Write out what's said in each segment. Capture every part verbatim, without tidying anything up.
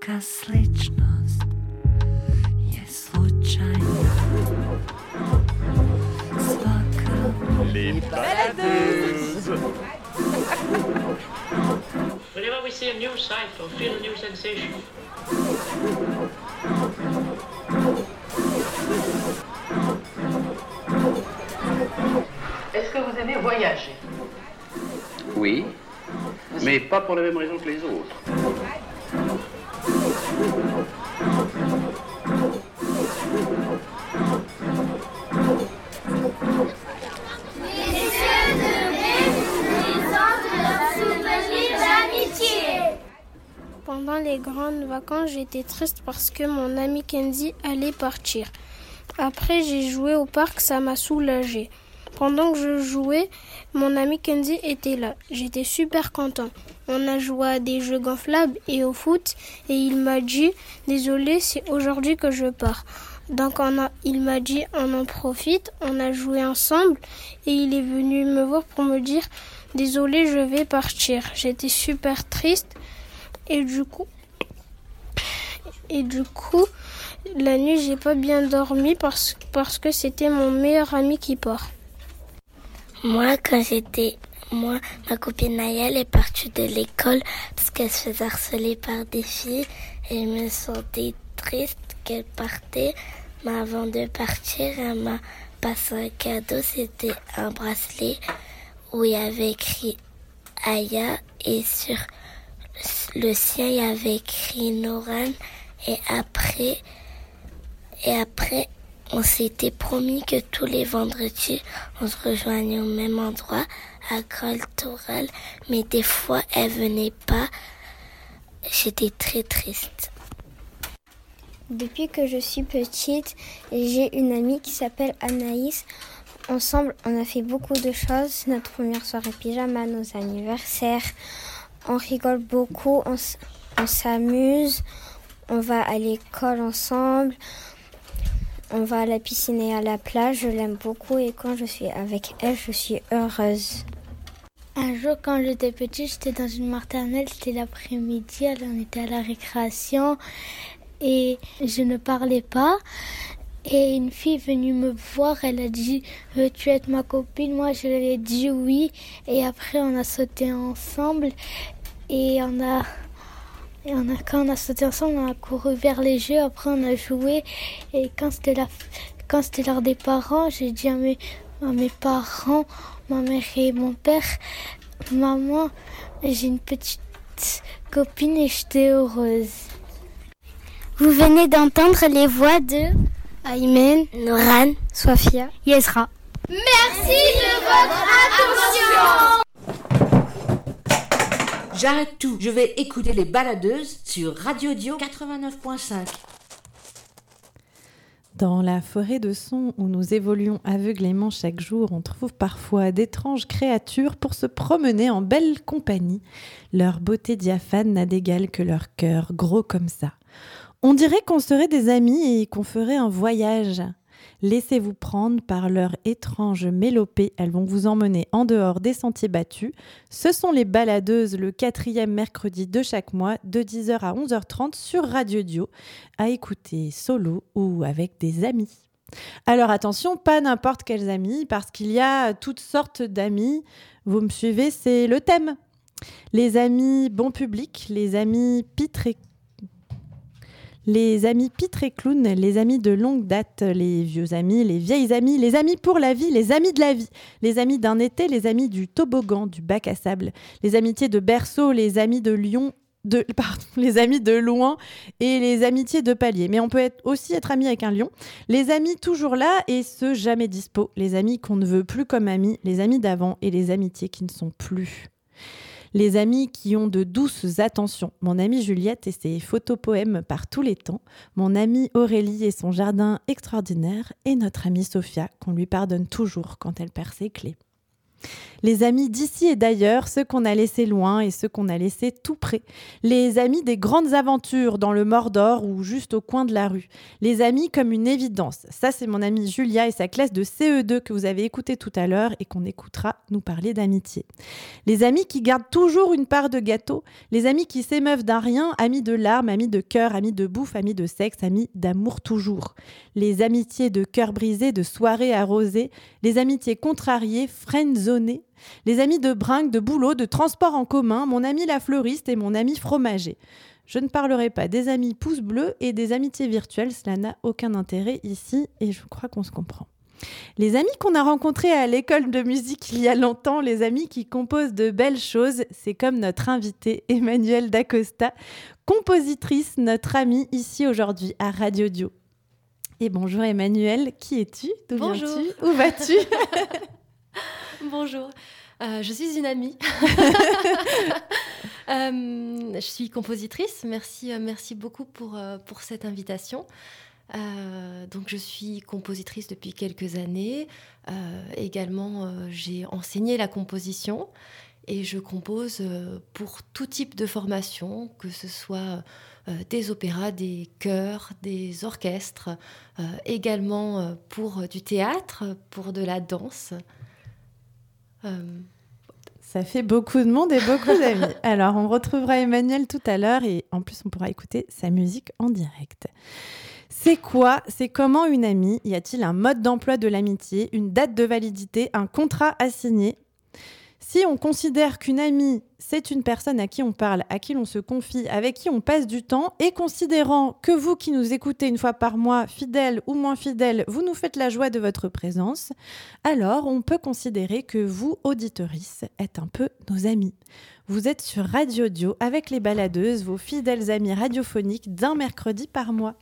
Svaka sličnost je slučajna. Svaka Les baladeuses. Whenever we see a new sight or feel a new sensation, est-ce que vous aimez voyager? Oui, mais pas pour la même raison que les autres. Pendant les grandes vacances, j'étais triste parce que mon ami Kenzie allait partir. Après, j'ai joué au parc, ça m'a soulagée. Pendant que je jouais, mon ami Kenzie était là. J'étais super content. On a joué à des jeux gonflables et au foot et il m'a dit « Désolé, c'est aujourd'hui que je pars ». Donc on a, il m'a dit « On en profite ». On a joué ensemble et il est venu me voir pour me dire « Désolé, je vais partir ». J'étais super triste et du coup, et du coup la nuit, j'ai pas bien dormi parce, parce que c'était mon meilleur ami qui part. Moi, quand j'étais... Moi, ma copine Naya, elle est partie de l'école parce qu'elle se faisait harceler par des filles. Et je me sentais triste qu'elle partait. Mais avant de partir, elle m'a passé un cadeau. C'était un bracelet où il y avait écrit Aya. Et sur le sien, il y avait écrit Noran. Et après... Et après... On s'était promis que tous les vendredis, on se rejoignait au même endroit, à Groltoral, mais des fois, elle venait pas. J'étais très triste. Depuis que je suis petite, j'ai une amie qui s'appelle Anaïs. Ensemble, on a fait beaucoup de choses. Notre première soirée pyjama, nos anniversaires. On rigole beaucoup, on, s- on s'amuse. On va à l'école ensemble. On va à la piscine et à la plage, je l'aime beaucoup et quand je suis avec elle, je suis heureuse. Un jour, quand j'étais petite, j'étais dans une maternelle, c'était l'après-midi, alors on était à la récréation et je ne parlais pas. Et une fille est venue me voir, elle a dit « Veux-tu être ma copine ?» Moi, je lui ai dit oui. Et après, on a sauté ensemble et on a... Et on a, quand on a sauté ensemble, on a couru vers les jeux, après on a joué. Et quand c'était, la, quand c'était l'heure des parents, j'ai dit à mes, à mes parents, ma mère et mon père, « Maman, j'ai une petite copine et j'étais heureuse. » Vous venez d'entendre les voix de Aymen, Noran, Sofia, Yesra. Merci de votre attention. J'arrête tout, je vais écouter les baladeuses sur Radio Dio quatre-vingt-neuf point cinq. Dans la forêt de sons où nous évoluons aveuglément chaque jour, on trouve parfois d'étranges créatures pour se promener en belle compagnie. Leur beauté diaphane n'a d'égal que leur cœur, gros comme ça. On dirait qu'on serait des amis et qu'on ferait un voyage. Laissez-vous prendre par leur étrange mélopée. Elles vont vous emmener en dehors des sentiers battus. Ce sont les baladeuses, le quatrième mercredi de chaque mois, de dix heures à onze heures trente sur Radio Dio, à écouter solo ou avec des amis. Alors attention, pas n'importe quels amis, parce qu'il y a toutes sortes d'amis. Vous me suivez, c'est le thème. Les amis bon public, les amis pitres et Les amis pitres et clowns, les amis de longue date, les vieux amis, les vieilles amies, les amis pour la vie, les amis de la vie, les amis d'un été, les amis du toboggan, du bac à sable, les amitiés de berceau, les amis de Lyon, de, pardon, les amis de loin et les amitiés de palier. Mais on peut être, aussi être ami avec un lion. Les amis toujours là et ceux jamais dispo, les amis qu'on ne veut plus comme amis, les amis d'avant et les amitiés qui ne sont plus. Les amis qui ont de douces attentions. Mon amie Juliette et ses photopoèmes par tous les temps. Mon amie Aurélie et son jardin extraordinaire. Et notre amie Sophia, qu'on lui pardonne toujours quand elle perd ses clés. Les amis d'ici et d'ailleurs, ceux qu'on a laissés loin et ceux qu'on a laissés tout près. Les amis des grandes aventures dans le Mordor ou juste au coin de la rue. Les amis comme une évidence. Ça, c'est mon amie Julia et sa classe de C E deux que vous avez écouté tout à l'heure et qu'on écoutera nous parler d'amitié. Les amis qui gardent toujours une part de gâteau. Les amis qui s'émeuvent d'un rien. Amis de larmes, amis de cœur, amis de bouffe, amis de sexe, amis d'amour toujours. Les amitiés de cœur brisé, de soirée arrosée. Les amitiés contrariées, friendzonées. Les amis de bringue, de boulot, de transport en commun, mon ami la fleuriste et mon ami fromager. Je ne parlerai pas des amis pouces bleus et des amitiés virtuelles, cela n'a aucun intérêt ici et je crois qu'on se comprend. Les amis qu'on a rencontrés à l'école de musique il y a longtemps, les amis qui composent de belles choses, c'est comme notre invitée Emmanuelle Dacosta, compositrice, notre amie ici aujourd'hui à Radio Dio. Et bonjour Emmanuelle, qui es-tu ? D'où Bonjour. viens-tu ? Où vas-tu ? Bonjour, euh, je suis une amie. euh, je suis compositrice. Merci, euh, merci beaucoup pour, euh, pour cette invitation. Euh, donc, je suis compositrice depuis quelques années. Euh, également, euh, j'ai enseigné la composition et je compose euh, pour tout type de formation, que ce soit euh, des opéras, des chœurs, des orchestres, euh, également euh, pour du théâtre, pour de la danse. Euh... Ça fait beaucoup de monde et beaucoup d'amis. Alors, on retrouvera Emmanuelle tout à l'heure et en plus, on pourra écouter sa musique en direct. C'est quoi ? C'est comment une amie ? Y a-t-il un mode d'emploi de l'amitié, une date de validité, un contrat à signer ? Si on considère qu'une amie, c'est une personne à qui on parle, à qui l'on se confie, avec qui on passe du temps, et considérant que vous qui nous écoutez une fois par mois, fidèles ou moins fidèles, vous nous faites la joie de votre présence, alors on peut considérer que vous, auditorices, êtes un peu nos amis. Vous êtes sur Radio Dio avec les baladeuses, vos fidèles amis radiophoniques d'un mercredi par mois.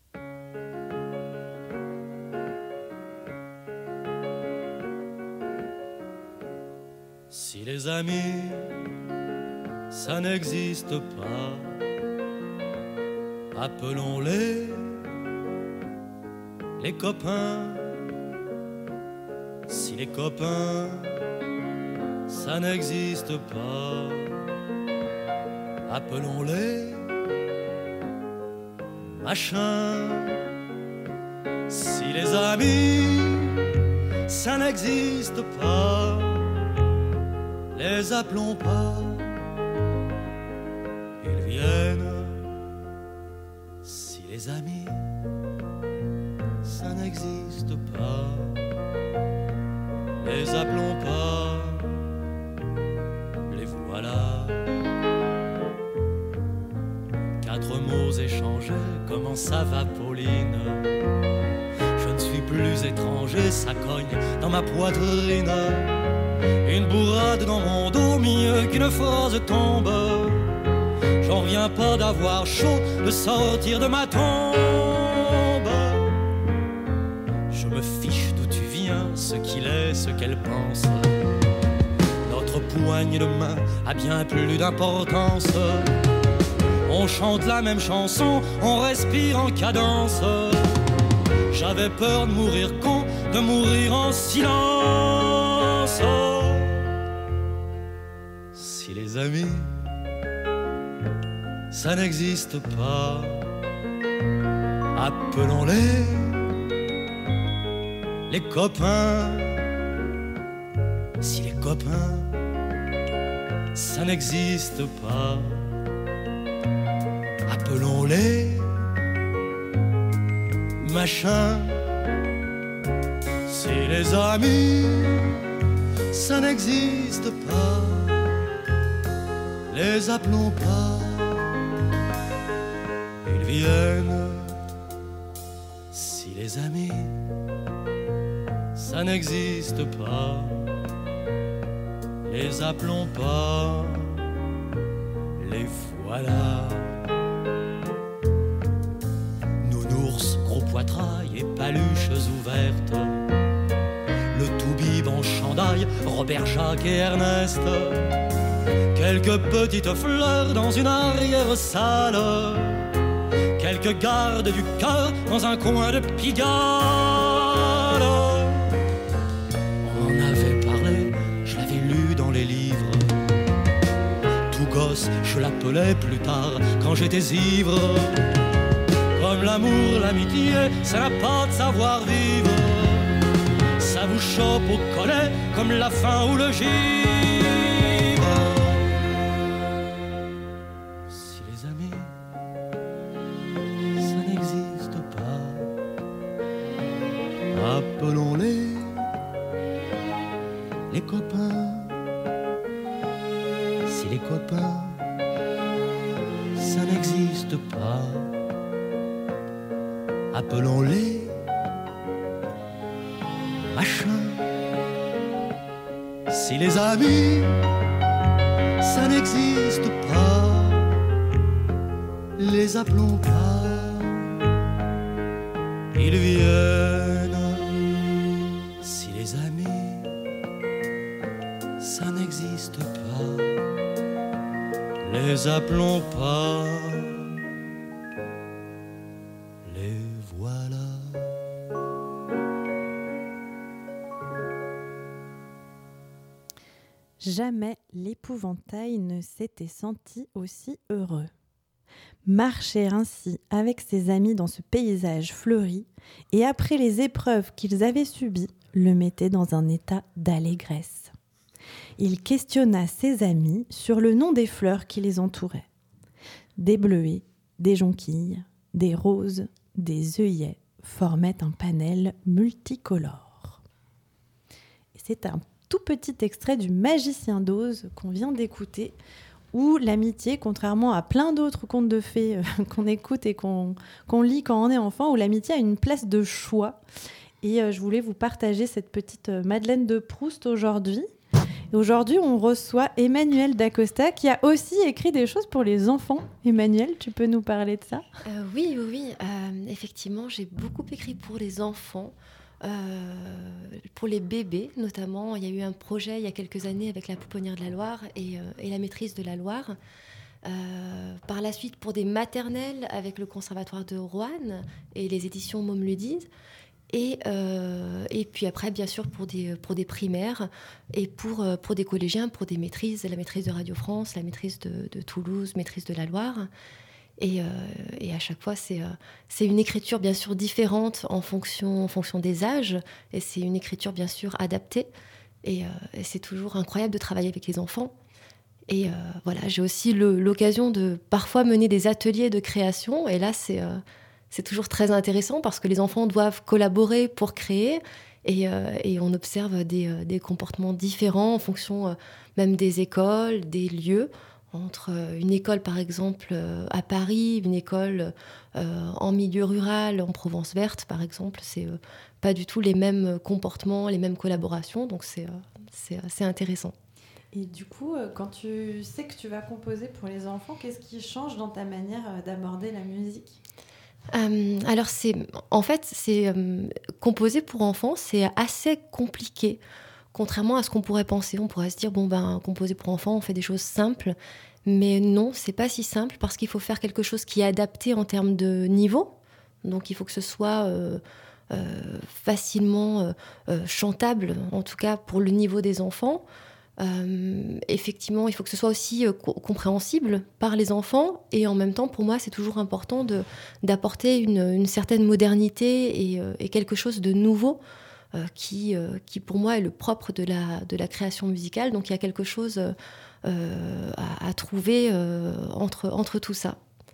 Si les amis, ça n'existe pas, appelons-les les copains. Si les copains, ça n'existe pas, appelons-les machins. Si les amis, ça n'existe pas, les appelons pas, ils viennent. Si les amis, ça n'existe pas, les appelons pas, les voilà. Quatre mots échangés, comment ça va Pauline ? Je ne suis plus étranger, ça cogne dans ma poitrine. Une bourrade dans mon dos, mieux qu'une phrase tombe. J'en reviens pas d'avoir chaud, de sortir de ma tombe. Je me fiche d'où tu viens, ce qu'il est, ce qu'elle pense. Notre poignée de main a bien plus d'importance. On chante la même chanson, on respire en cadence. J'avais peur de mourir con, de mourir en silence. Si les amis, ça n'existe pas, appelons-les les copains. Si les copains, ça n'existe pas, appelons-les machins. Si les amis, ça n'existe pas, les appelons pas, ils viennent. Si les amis, ça n'existe pas, les appelons pas, les voilà. Nounours, gros poitrail et paluches ouvertes, le toubib en chandail, Robert, Jacques et Ernest, quelques petites fleurs dans une arrière-salle, quelques gardes du cœur dans un coin de Pigalle. On en avait parlé, je gosse, je l'appelais plus tard quand j'étais ivre. Comme l'amour, l'amitié, ça n'a pas de savoir-vivre. Ça vous chope au collet comme la faim ou le givre. Si les amis, ça n'existe pas, appelons-les les copains. Si les copains, ça n'existe pas, appelons-les machins. Si les amis, ça n'existe pas, les appelons pas, ils viennent. Si les amis, ça n'existe pas, les appelons pas, les voilà. Jamais l'épouvantail ne s'était senti aussi heureux. Marcher ainsi avec ses amis dans ce paysage fleuri, et après les épreuves qu'ils avaient subies, le mettait dans un état d'allégresse. Il questionna ses amis sur le nom des fleurs qui les entouraient. Des bleuets, des jonquilles, des roses, des œillets formaient un panel multicolore. Et c'est un tout petit extrait du Magicien d'Oz qu'on vient d'écouter, où l'amitié, contrairement à plein d'autres contes de fées euh, qu'on écoute et qu'on, qu'on lit quand on est enfant, où l'amitié a une place de choix. Et euh, je voulais vous partager cette petite euh, Madeleine de Proust aujourd'hui. Et aujourd'hui, on reçoit Emmanuelle Dacosta, qui a aussi écrit des choses pour les enfants. Emmanuelle, tu peux nous parler de ça ? euh, Oui, oui, oui. Euh, effectivement, j'ai beaucoup écrit pour les enfants. Euh, pour les bébés notamment, il y a eu un projet il y a quelques années avec la Pouponnière de la Loire et, euh, et la Maîtrise de la Loire. Euh, par la suite pour des maternelles avec le Conservatoire de Roanne et les éditions Môme Ludise. Et, euh, et puis après, bien sûr, pour des, pour des primaires et pour, pour des collégiens, pour des maîtrises, la maîtrise de Radio France, la maîtrise de, de Toulouse, maîtrise de la Loire. Et, euh, et à chaque fois, c'est, euh, c'est une écriture bien sûr différente en fonction, en fonction des âges. Et c'est une écriture bien sûr adaptée. Et, euh, et c'est toujours incroyable de travailler avec les enfants. Et euh, voilà, j'ai aussi le, l'occasion de parfois mener des ateliers de création. Et là, c'est, euh, c'est toujours très intéressant parce que les enfants doivent collaborer pour créer. Et, euh, et on observe des, euh, des comportements différents en fonction euh, même des écoles, des lieux. Entre une école, par exemple, à Paris, une école euh, en milieu rural, en Provence verte, par exemple, c'est euh, pas du tout les mêmes comportements, les mêmes collaborations, donc c'est, euh, c'est assez intéressant. Et du coup, quand tu sais que tu vas composer pour les enfants, qu'est-ce qui change dans ta manière d'aborder la musique ? euh, Alors, c'est, en fait, c'est, euh, composer pour enfants, c'est assez compliqué. Contrairement à ce qu'on pourrait penser, on pourrait se dire, bon, ben, composer pour enfants, on fait des choses simples. Mais non, c'est pas si simple parce qu'il faut faire quelque chose qui est adapté en termes de niveau. Donc, il faut que ce soit euh, euh, facilement euh, euh, chantable, en tout cas pour le niveau des enfants. Euh, effectivement, il faut que ce soit aussi euh, co- compréhensible par les enfants. Et en même temps, pour moi, c'est toujours important de, d'apporter une, une certaine modernité et, euh, et quelque chose de nouveau. Euh, qui, euh, qui pour moi est le propre de la, de la création musicale. Donc il y a quelque chose euh, à, à trouver euh, entre, entre tout ça.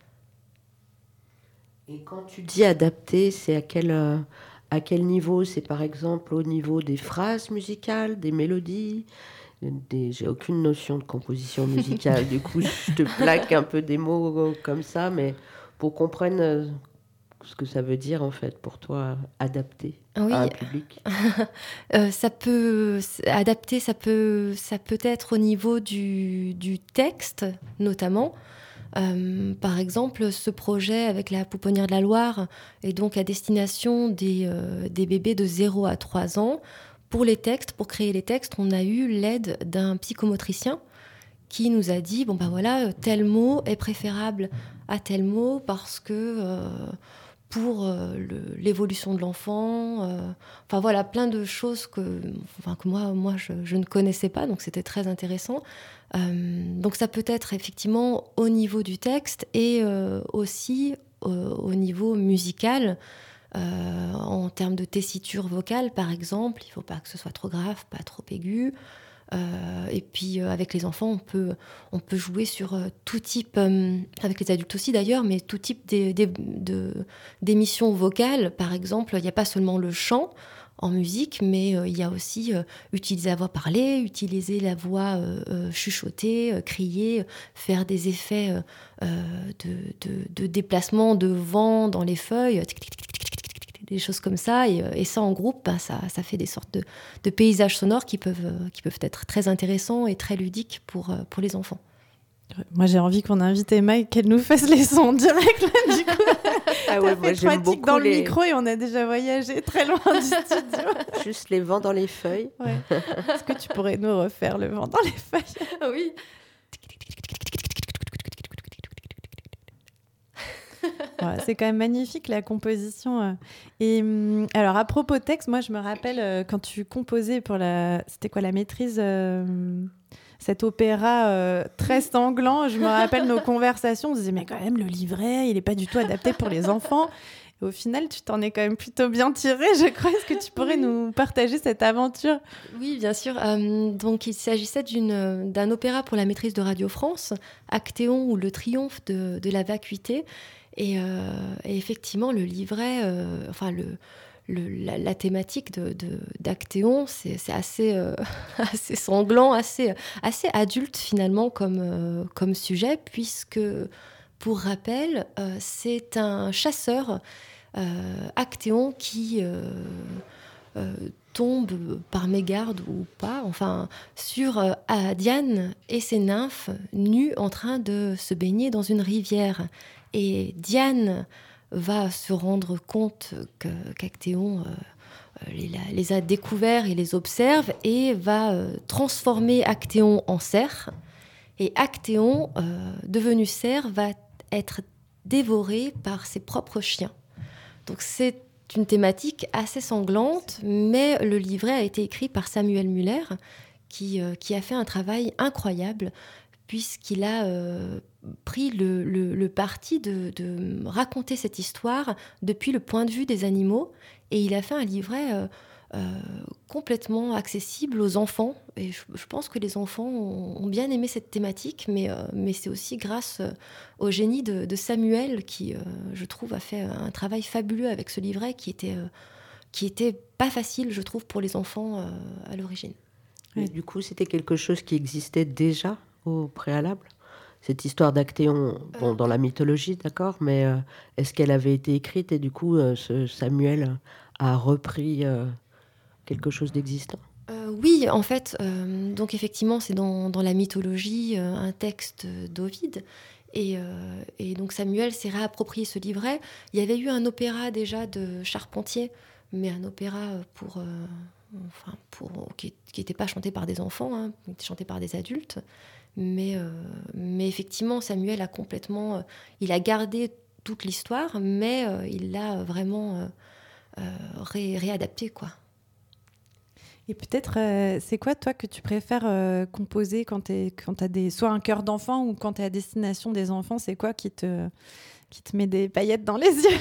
Et quand tu dis adapter, c'est à quel, euh, à quel niveau ? C'est par exemple au niveau des phrases musicales, des mélodies des... J'ai aucune notion de composition musicale, du coup je te plaque un peu des mots comme ça, mais pour qu'on comprenne... Euh, ce que ça veut dire en fait pour toi, adapter oui. à un public. euh, ça peut adapter, ça peut, ça peut être au niveau du, du texte notamment. Euh, par exemple, ce projet avec la Pouponnière de la Loire est donc à destination des, euh, des bébés de zéro à trois ans. Pour les textes, pour créer les textes, on a eu l'aide d'un psychomotricien qui nous a dit, bon ben voilà, tel mot est préférable à tel mot parce que... Euh, pour euh, le, l'évolution de l'enfant. Euh, enfin voilà, plein de choses que, enfin, que moi, moi je, je ne connaissais pas, donc c'était très intéressant. Euh, donc ça peut être effectivement au niveau du texte et euh, aussi euh, au niveau musical. Euh, en termes de tessiture vocale, par exemple, il ne faut pas que ce soit trop grave, pas trop aigu. Euh, et puis euh, avec les enfants, on peut, on peut jouer sur euh, tout type, euh, avec les adultes aussi d'ailleurs, mais tout type des, des, de, d'émissions vocales. Par exemple, il n'y a pas seulement le chant en musique, mais euh, il y a aussi euh, utiliser la voix parlée, utiliser la voix euh, euh, chuchotée, euh, crier, faire des effets euh, euh, de, de, de déplacement de vent dans les feuilles, des choses comme ça, et, et ça en groupe, ben, ça, ça fait des sortes de, de paysages sonores qui peuvent, qui peuvent être très intéressants et très ludiques pour, pour les enfants. Moi, j'ai envie qu'on invite Emma et qu'elle nous fasse les sons en direct, là, du coup. Ah ouais, moi, j'aime beaucoup dans les... le micro et on a déjà voyagé très loin du studio. Juste les vents dans les feuilles. Ouais. Est-ce que tu pourrais nous refaire le vent dans les feuilles? Oui. Ouais, c'est quand même magnifique la composition. Et alors à propos texte, moi je me rappelle quand tu composais pour la, c'était quoi la maîtrise, euh, cet opéra euh, très sanglant. Je me rappelle nos conversations. On se disait mais quand même le livret, il est pas du tout adapté pour les enfants. Et au final, tu t'en es quand même plutôt bien tiré, je crois. Est-ce que tu pourrais oui. nous partager cette aventure? Oui, bien sûr. Euh, donc, il s'agissait d'une, d'un opéra pour la maîtrise de Radio France, Actéon ou le triomphe de, de la vacuité. Et, euh, et effectivement, le livret, euh, enfin, le, le, la, la thématique de, de, d'Actéon, c'est, c'est assez, euh, assez sanglant, assez, assez adulte finalement comme, euh, comme sujet, puisque... Pour rappel, euh, c'est un chasseur, euh, Actéon, qui euh, euh, tombe par mégarde ou pas, enfin, sur euh, Diane et ses nymphes nues en train de se baigner dans une rivière. Et Diane va se rendre compte que, qu'Actéon euh, les, les a découverts et les observe et va euh, transformer Actéon en cerf. Et Actéon, euh, devenu cerf, va être dévoré par ses propres chiens. Donc c'est une thématique assez sanglante, mais le livret a été écrit par Samuel Muller, qui, euh, qui a fait un travail incroyable, puisqu'il a euh, pris le, le, le parti de, de raconter cette histoire depuis le point de vue des animaux, et il a fait un livret... Euh, Euh, complètement accessible aux enfants. Et je, je pense que les enfants ont, ont bien aimé cette thématique, mais, euh, mais c'est aussi grâce euh, au génie de, de Samuel qui, euh, je trouve, a fait un travail fabuleux avec ce livret qui était, euh, qui était pas facile, je trouve, pour les enfants euh, à l'origine. Et du coup, c'était quelque chose qui existait déjà au préalable? Cette histoire d'Actéon, bon, dans la mythologie, d'accord, mais euh, est-ce qu'elle avait été écrite et du coup, euh, ce Samuel a repris... Euh, quelque chose d'existant? euh, Oui, en fait, euh, donc effectivement, c'est dans, dans la mythologie euh, un texte d'Ovide. Et, euh, et donc Samuel s'est réapproprié ce livret. Il y avait eu un opéra déjà de Charpentier, mais un opéra pour, euh, enfin, pour, qui n'était pas chanté par des enfants, hein, qui était chanté par des adultes. Mais, euh, mais effectivement, Samuel a complètement... Euh, il a gardé toute l'histoire, mais euh, il l'a vraiment euh, euh, ré, réadapté, quoi. Et peut-être, euh, c'est quoi, toi, que tu préfères euh, composer quand tu as des, soit un chœur d'enfant ou quand tu es à destination des enfants? C'est quoi qui te, qui te met des paillettes dans les yeux?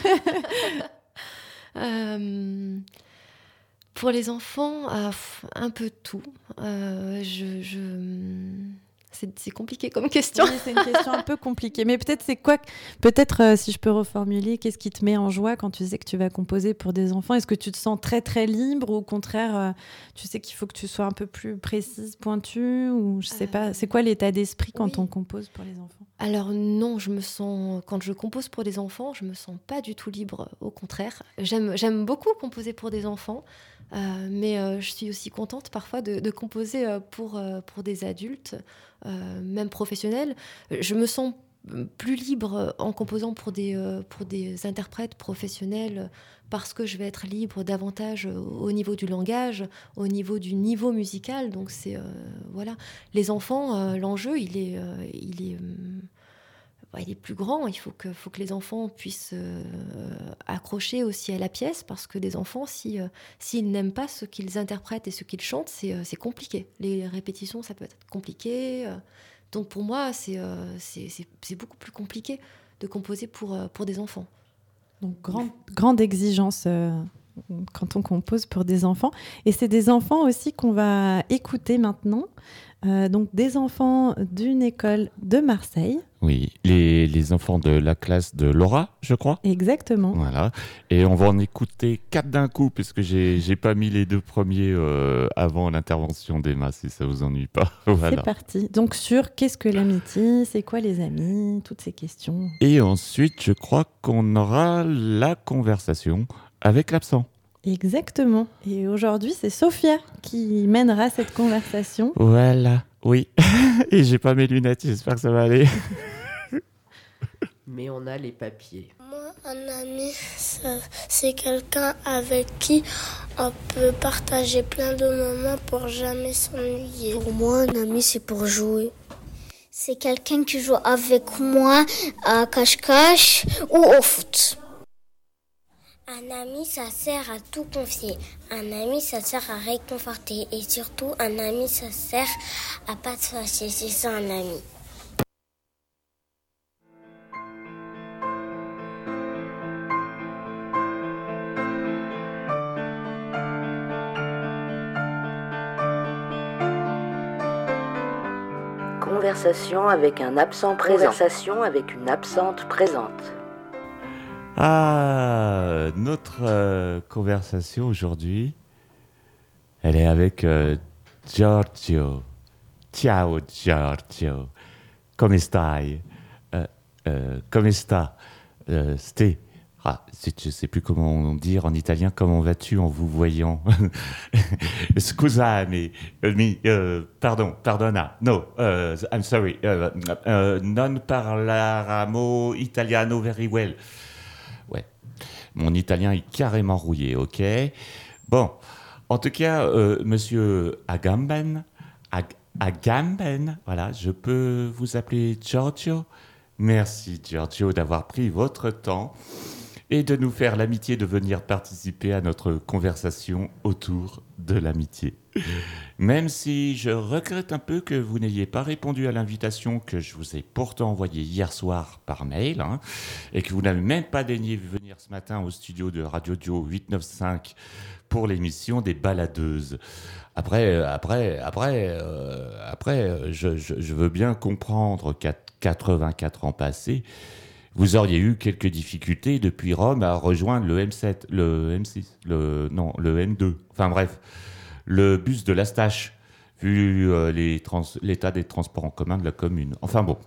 euh, Pour les enfants, euh, un peu tout. Euh, je... je... C'est, c'est compliqué comme question. Oui, c'est une question un peu compliquée. Mais peut-être, c'est quoi, peut-être euh, si je peux reformuler, qu'est-ce qui te met en joie quand tu sais que tu vas composer pour des enfants? Est-ce que tu te sens très, très libre ou au contraire, euh, tu sais qu'il faut que tu sois un peu plus précise, pointue? Ou je sais euh... pas, c'est quoi l'état d'esprit quand oui. on compose pour les enfants? Alors non, je me sens, quand je compose pour des enfants, je me sens pas du tout libre. Au contraire, j'aime, j'aime beaucoup composer pour des enfants. Euh, mais euh, je suis aussi contente parfois de, de composer euh, pour, euh, pour des adultes, euh, même professionnels. Je me sens plus libre en composant pour des, euh, pour des interprètes professionnels parce que je vais être libre davantage au niveau du langage, au niveau du niveau musical. Donc c'est, euh, voilà. Les enfants, euh, l'enjeu, il est... Euh, il est euh, bah, il est plus grand. Il faut que, faut que les enfants puissent euh, accrocher aussi à la pièce, parce que des enfants, si, euh, s'ils n'aiment pas ce qu'ils interprètent et ce qu'ils chantent, c'est, euh, c'est compliqué. Les répétitions, ça peut être compliqué. Euh, donc pour moi, c'est, euh, c'est, c'est, c'est beaucoup plus compliqué de composer pour, euh, pour des enfants. Donc grande, grande exigence euh, quand on compose pour des enfants. Et c'est des enfants aussi qu'on va écouter maintenant. Euh, donc des enfants d'une école de Marseille. Oui, les, les enfants de la classe de Laura, je crois. Exactement. Voilà. Et on va en écouter quatre d'un coup, puisque j'ai j'ai pas mis les deux premiers euh, avant l'intervention d'Emma, si ça vous ennuie pas. Voilà. C'est parti. Donc sur qu'est-ce que l'amitié, c'est quoi les amis, toutes ces questions. Et ensuite, je crois qu'on aura la conversation avec l'absent. Exactement. Et aujourd'hui, c'est Sophia qui mènera cette conversation. Voilà, oui. Et j'ai pas mes lunettes, j'espère que ça va aller. Mais on a les papiers. Moi, un ami, ça, c'est quelqu'un avec qui on peut partager plein de moments pour jamais s'ennuyer. Pour moi, un ami, c'est pour jouer. C'est quelqu'un qui joue avec moi à cache-cache ou au foot. Un ami, ça sert à tout confier. Un ami, ça sert à réconforter. Et surtout, un ami, ça sert à pas te fâcher. C'est ça, un ami. Conversation avec un absent présent. Conversation avec une absente présente. Ah, notre euh, conversation aujourd'hui, elle est avec euh, Giorgio. Ciao Giorgio. Come stai? Euh, euh, come sta? Euh, ste. Ah, je ne sais plus comment dire en italien. Comment vas-tu en vous voyant? Scusami, mi, uh, pardon, pardona. No, uh, I'm sorry. Uh, uh, non parlaramo italiano very well. Ouais, mon italien est carrément rouillé, ok? Bon, en tout cas, euh, monsieur Agamben, Ag- Agamben, voilà, je peux vous appeler Giorgio? Merci Giorgio d'avoir pris votre temps et de nous faire l'amitié de venir participer à notre conversation autour de l'amitié. Même si je regrette un peu que vous n'ayez pas répondu à l'invitation que je vous ai pourtant envoyée hier soir par mail, hein, et que vous n'avez même pas daigné venir ce matin au studio de Radio Dio huit cent quatre-vingt-quinze pour l'émission des baladeuses. Après, après, après, euh, après je, je, je veux bien comprendre qu'à quatre-vingt-quatre ans passés, vous auriez eu quelques difficultés depuis Rome à rejoindre le M sept, le M six, le, non, le M deux. Enfin bref, le bus de l'Astache, vu euh, les trans, l'état des transports en commun de la commune. Enfin bon.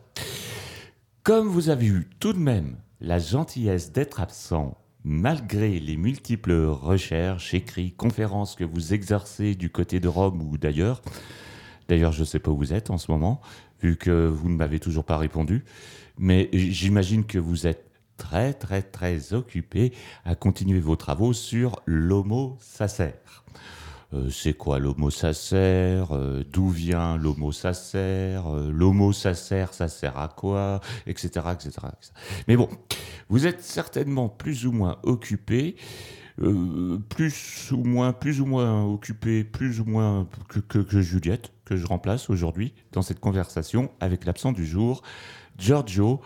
Comme vous avez eu tout de même la gentillesse d'être absent, malgré les multiples recherches, écrits, conférences que vous exercez du côté de Rome ou d'ailleurs, d'ailleurs je ne sais pas où vous êtes en ce moment, vu que vous ne m'avez toujours pas répondu, mais j'imagine que vous êtes très très très occupé à continuer vos travaux sur l'homo sacer. Euh, c'est quoi l'homo sacer? euh, D'où vient l'homo sacer? euh, L'homo sacer, ça sert à quoi? Etc, et cetera, et cetera. Mais bon, vous êtes certainement plus ou moins occupé, euh, plus ou moins, plus ou moins occupé, plus ou moins que, que, que Juliette, que je remplace aujourd'hui dans cette conversation avec l'absent du jour, Giorgio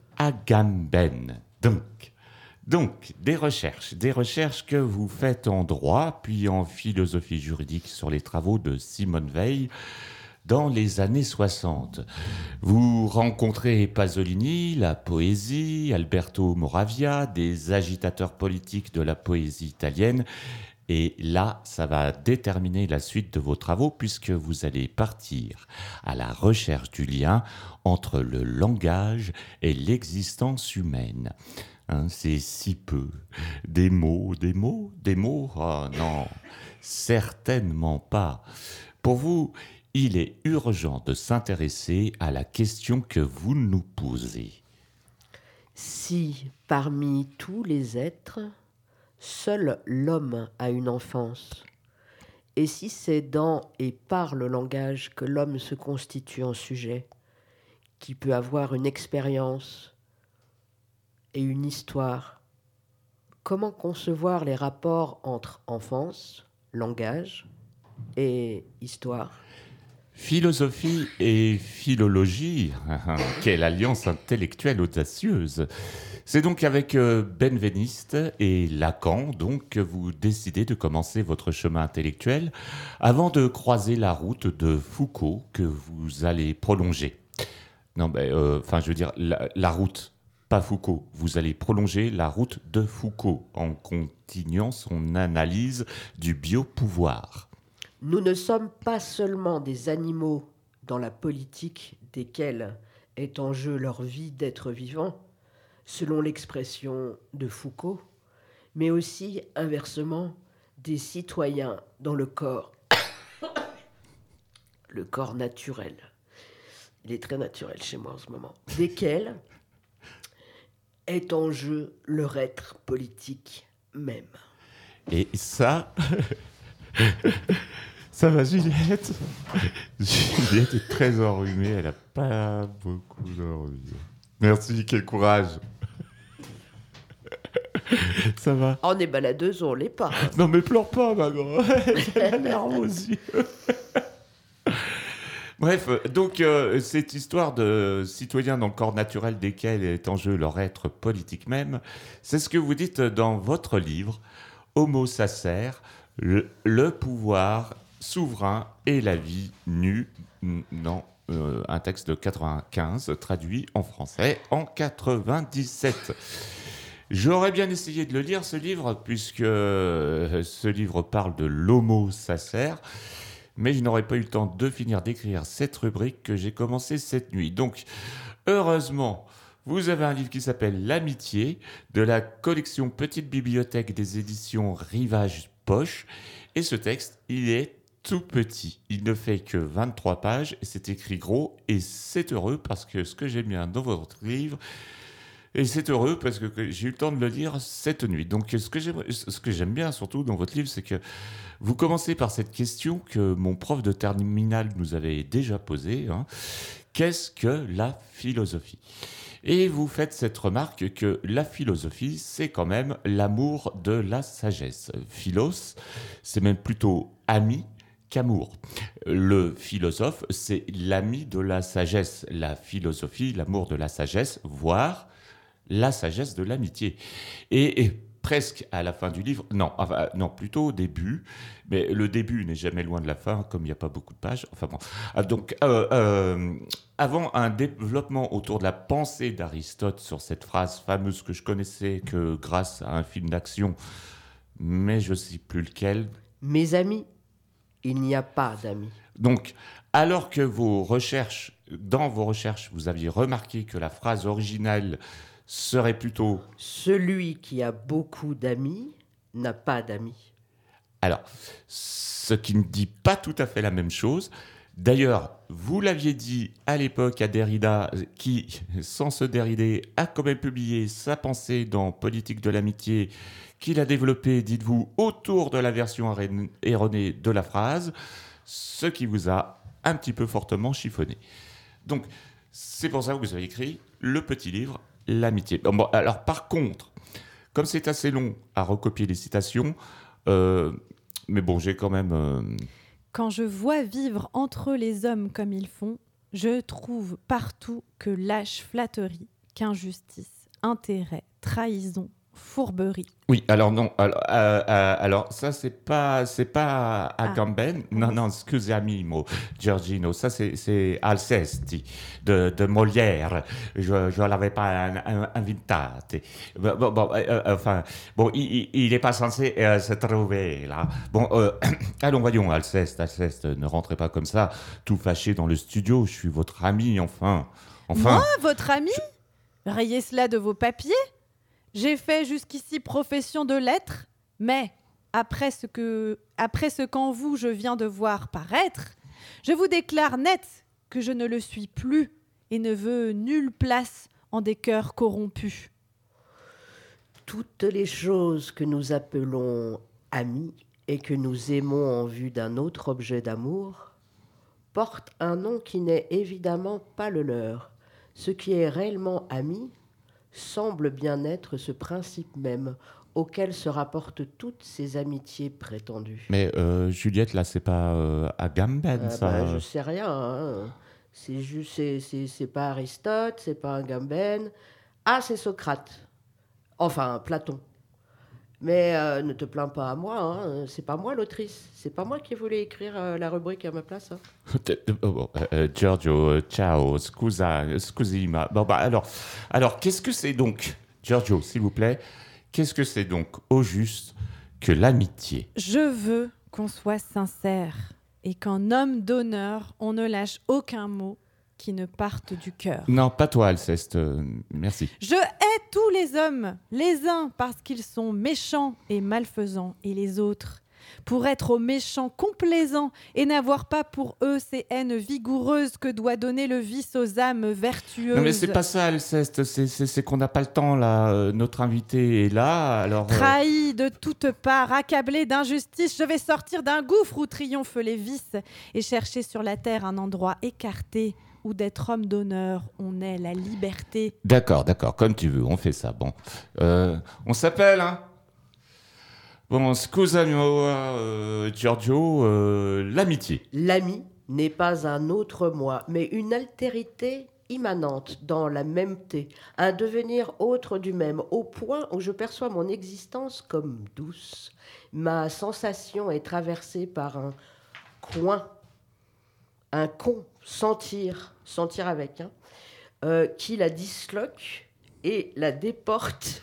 Agamben. Donc, donc, des recherches, des recherches que vous faites en droit, puis en philosophie juridique sur les travaux de Simone Weil dans les années soixante. Vous rencontrez Pasolini, la poésie, Alberto Moravia, des agitateurs politiques de la poésie italienne. Et là, ça va déterminer la suite de vos travaux puisque vous allez partir à la recherche du lien entre le langage et l'existence humaine. Hein, c'est si peu. Des mots, des mots, des mots. Oh non, certainement pas. Pour vous, il est urgent de s'intéresser à la question que vous nous posez. Si, parmi tous les êtres, seul l'homme a une enfance, et si c'est dans et par le langage que l'homme se constitue en sujet, qui peut avoir une expérience et une histoire, comment concevoir les rapports entre enfance, langage et histoire ? Philosophie et philologie, quelle alliance intellectuelle audacieuse. C'est donc avec Benveniste et Lacan donc, que vous décidez de commencer votre chemin intellectuel avant de croiser la route de Foucault que vous allez prolonger. Non, mais euh, enfin, je veux dire, la, la route, pas Foucault. Vous allez prolonger la route de Foucault en continuant son analyse du biopouvoir. Nous ne sommes pas seulement des animaux dans la politique desquels est en jeu leur vie d'être vivant, selon l'expression de Foucault, mais aussi, inversement, des citoyens dans le corps, le corps naturel. Il est très naturel chez moi en ce moment. Desquels est en jeu leur être politique même. Et ça... Ça va, Juliette. Juliette est très enrhumée, elle n'a pas beaucoup d'envie. Merci, quel courage. Ça va. On est baladeuse, on l'est pas. Non mais pleure pas, maman. Elle a l'air aux yeux. Bref, donc euh, cette histoire de citoyens dans le corps naturel desquels est en jeu leur être politique même, c'est ce que vous dites dans votre livre « Homo sacer, le, le pouvoir souverain et la vie nue » dans euh, un texte de quatre-vingt-quinze, traduit en français en quatre-vingt-dix-sept. J'aurais bien essayé de le lire, ce livre, puisque euh, ce livre parle de l'homo sacer, mais je n'aurais pas eu le temps de finir d'écrire cette rubrique que j'ai commencée cette nuit. Donc, heureusement, vous avez un livre qui s'appelle « L'amitié » de la collection Petite Bibliothèque des éditions Rivage Poche. Et ce texte, il est tout petit. Il ne fait que vingt-trois pages et c'est écrit gros. Et c'est heureux parce que ce que j'aime bien dans votre livre, et c'est heureux parce que j'ai eu le temps de le lire cette nuit. Donc ce que j'aime, ce que j'aime bien surtout dans votre livre, c'est que vous commencez par cette question que mon prof de terminale nous avait déjà posée. Hein. Qu'est-ce que la philosophie ? Et vous faites cette remarque que la philosophie, c'est quand même l'amour de la sagesse. Philos, c'est même plutôt ami qu'amour. Le philosophe, c'est l'ami de la sagesse. La philosophie, l'amour de la sagesse, voire la sagesse de l'amitié. Et, et presque à la fin du livre, non, enfin, non, plutôt au début, mais le début n'est jamais loin de la fin, comme il n'y a pas beaucoup de pages. Enfin bon, donc, euh, euh, avant un développement autour de la pensée d'Aristote sur cette phrase fameuse que je connaissais que grâce à un film d'action, mais je ne sais plus lequel. Mes amis, il n'y a pas d'amis. Donc, alors que vos recherches, dans vos recherches, vous aviez remarqué que la phrase originale serait plutôt... Celui qui a beaucoup d'amis n'a pas d'amis. Alors, ce qui ne dit pas tout à fait la même chose. D'ailleurs, vous l'aviez dit à l'époque à Derrida, qui, sans se dérider, a quand même publié sa pensée dans Politique de l'amitié, qu'il a développée, dites-vous, autour de la version erronée de la phrase, ce qui vous a un petit peu fortement chiffonné. Donc, c'est pour ça que vous avez écrit le petit livre « L'amitié ». Bon, alors, par contre, comme c'est assez long à recopier les citations, euh, mais bon, j'ai quand même... Euh, Quand je vois vivre entre les hommes comme ils font, je trouve partout que lâche flatterie, qu'injustice, intérêt, trahison, fourberie. Oui, alors non, alors, euh, euh, alors ça c'est pas c'est pas Agamben, ah. non non, scusami, Giorgino, ça c'est c'est Alcesti de, de Molière. Je je l'avais pas invité. Bon, bon euh, enfin bon, il, il est pas censé euh, se trouver là. Bon, euh, allons voyons, Alceste, Alceste, ne rentrez pas comme ça, tout fâché dans le studio. Je suis votre ami, enfin, enfin. Moi, votre ami ? Je... Rayez cela de vos papiers. J'ai fait jusqu'ici profession de lettres, mais après ce que, après ce qu'en vous je viens de voir paraître, je vous déclare net que je ne le suis plus et ne veux nulle place en des cœurs corrompus. Toutes les choses que nous appelons amis et que nous aimons en vue d'un autre objet d'amour portent un nom qui n'est évidemment pas le leur, Ce qui est réellement ami semble bien être ce principe même auquel se rapportent toutes ces amitiés prétendues. Mais euh, Juliette, là, c'est pas euh, Agamben, Ah ça. bah, je sais rien. Hein. C'est juste, c'est, c'est, c'est pas Aristote, c'est pas Agamben. Ah, c'est Socrate. Enfin, Platon. Mais euh, ne te plains pas à moi, hein. C'est pas moi l'autrice. C'est pas moi qui voulais écrire euh, la rubrique à ma place. Hein. Oh, euh, Giorgio, euh, ciao, scusa, scusima. Bon, bah, alors, alors, qu'est-ce que c'est donc, Giorgio, s'il vous plaît, qu'est-ce que c'est donc, au juste, que l'amitié? Je veux qu'on soit sincère et qu'en homme d'honneur, on ne lâche aucun mot qui ne parte du cœur. Non, pas toi, Alceste, euh, merci. Je hais tous les hommes, les uns parce qu'ils sont méchants et malfaisants, et les autres pour être aux méchants complaisants et n'avoir pas pour eux ces haines vigoureuses que doit donner le vice aux âmes vertueuses. Non mais c'est pas ça, Alceste, c'est, c'est, c'est qu'on n'a pas le temps, là. Euh, notre invité est là, alors... Euh... Trahi de toutes parts, accablé d'injustice, je vais sortir d'un gouffre où triomphent les vices et chercher sur la terre un endroit écarté où d'être homme d'honneur, on est la liberté. D'accord, d'accord, comme tu veux, on fait ça, bon. Euh, on s'appelle, hein? Bon, scusami, euh, Giorgio, euh, l'amitié. L'ami n'est pas un autre moi, mais une altérité immanente dans la mêmeté, un devenir autre du même, au point où je perçois mon existence comme douce. Ma sensation est traversée par un coin, un con, sentir, sentir avec, hein, euh, qui la disloque et la déporte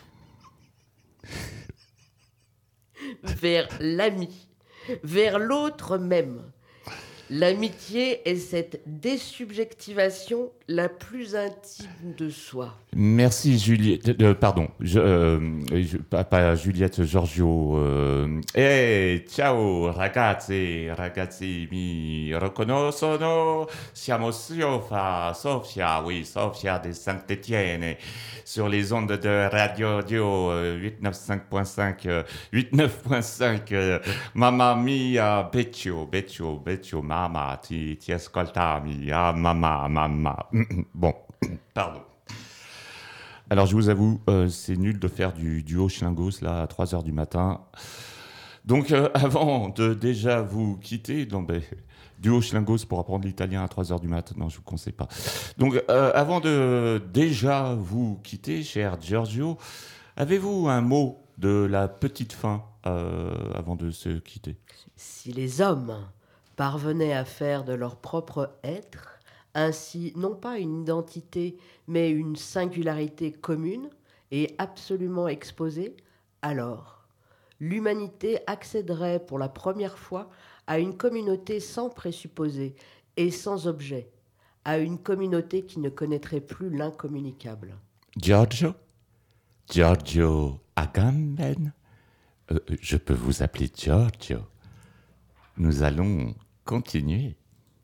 vers l'ami, vers l'autre même. L'amitié est cette désubjectivation la plus intime de soi. Merci Juliette, euh, pardon, je, euh, je, pas, pas Juliette, Giorgio. Euh, hey, ciao ragazzi, ragazzi mi riconoscono, siamo Sofia, Sofia, oui, Sofia de Saint-Étienne, sur les ondes de Radio Dio euh, huit cent quatre-vingt-cinq point cinq, euh, huit cent neuf point cinq, euh, mamma mia, beccio, beccio, beccio, mamma, ti, ti ascoltami, ah mamma, mamma. Bon, pardon. Alors, je vous avoue, euh, c'est nul de faire du duo Schlingos, là, à trois heures du matin. Donc, euh, avant de déjà vous quitter, non, ben, duo Schlingos pour apprendre l'italien à trois heures du matin, non, je ne vous conseille pas. Donc, euh, avant de déjà vous quitter, cher Giorgio, avez-vous un mot de la petite fin euh, avant de se quitter? Si les hommes parvenaient à faire de leur propre être ainsi, non pas une identité, mais une singularité commune et absolument exposée, alors l'humanité accéderait pour la première fois à une communauté sans présupposés et sans objet, à une communauté qui ne connaîtrait plus l'incommunicable. Giorgio? Giorgio Agamben? euh, Je peux vous appeler Giorgio. Nous allons continuer.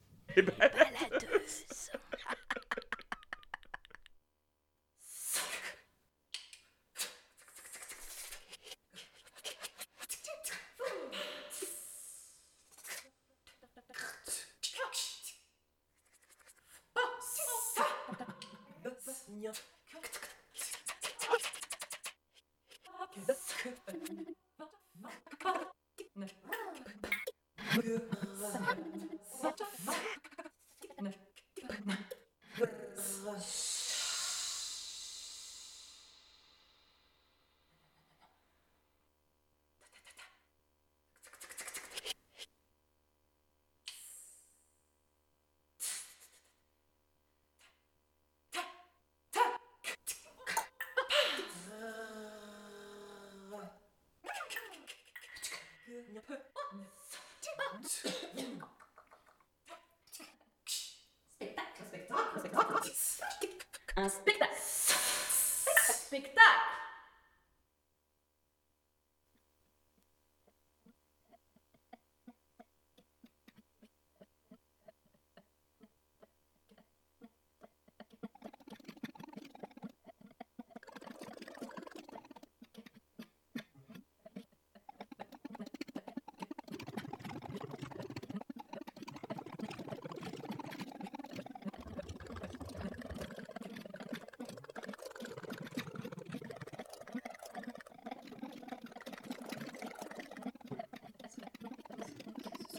Un spectacle. Spectacle.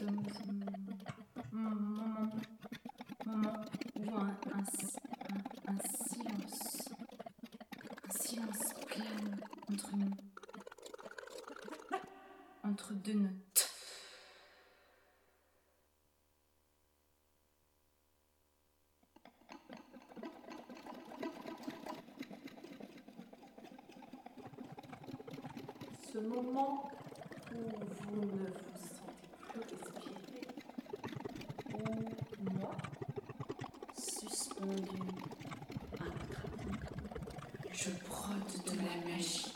moment, moment où un, un, un, un silence, un silence plane entre nous, entre deux notes. Ce moment où vous ne vous sentez plus respirer, où moi, suspendu à votre amour, je brode de la magie.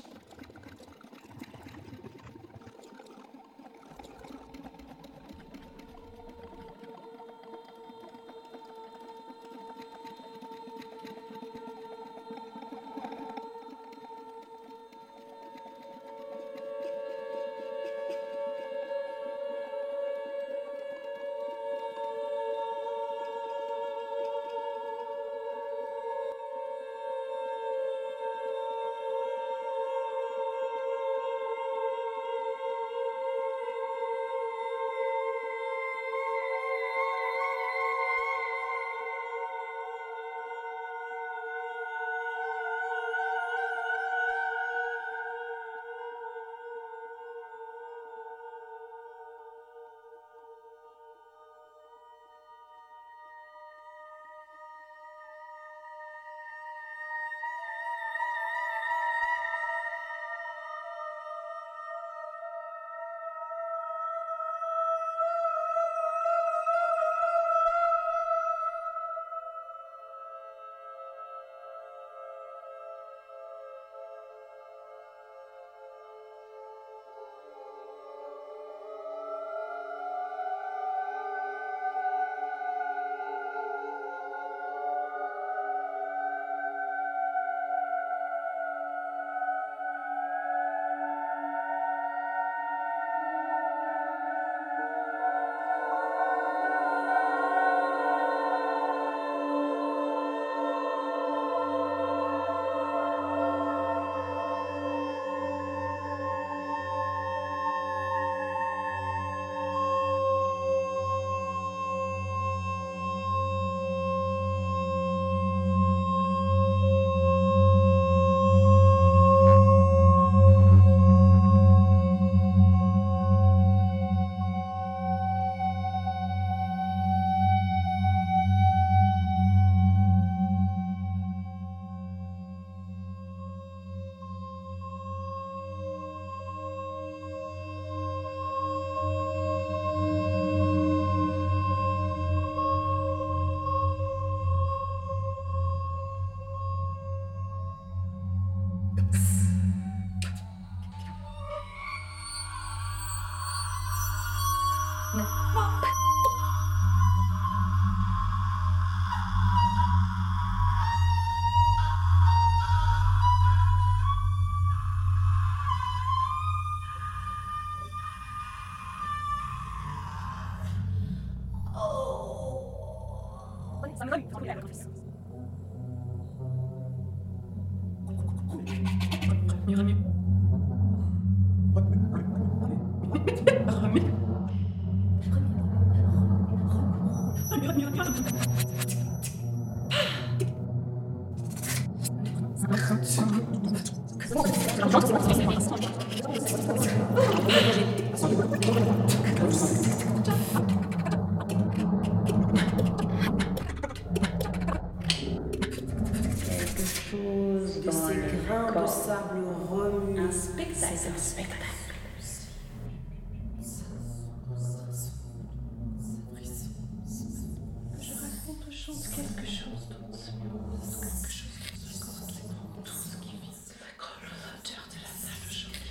De ces grains de sable remue. Un spectacle. C'est un spectacle. Je raconte aux choses quelque chose doucement. Quelque chose qui correspond tout ce qui vit. L'odeur de la salle de chant.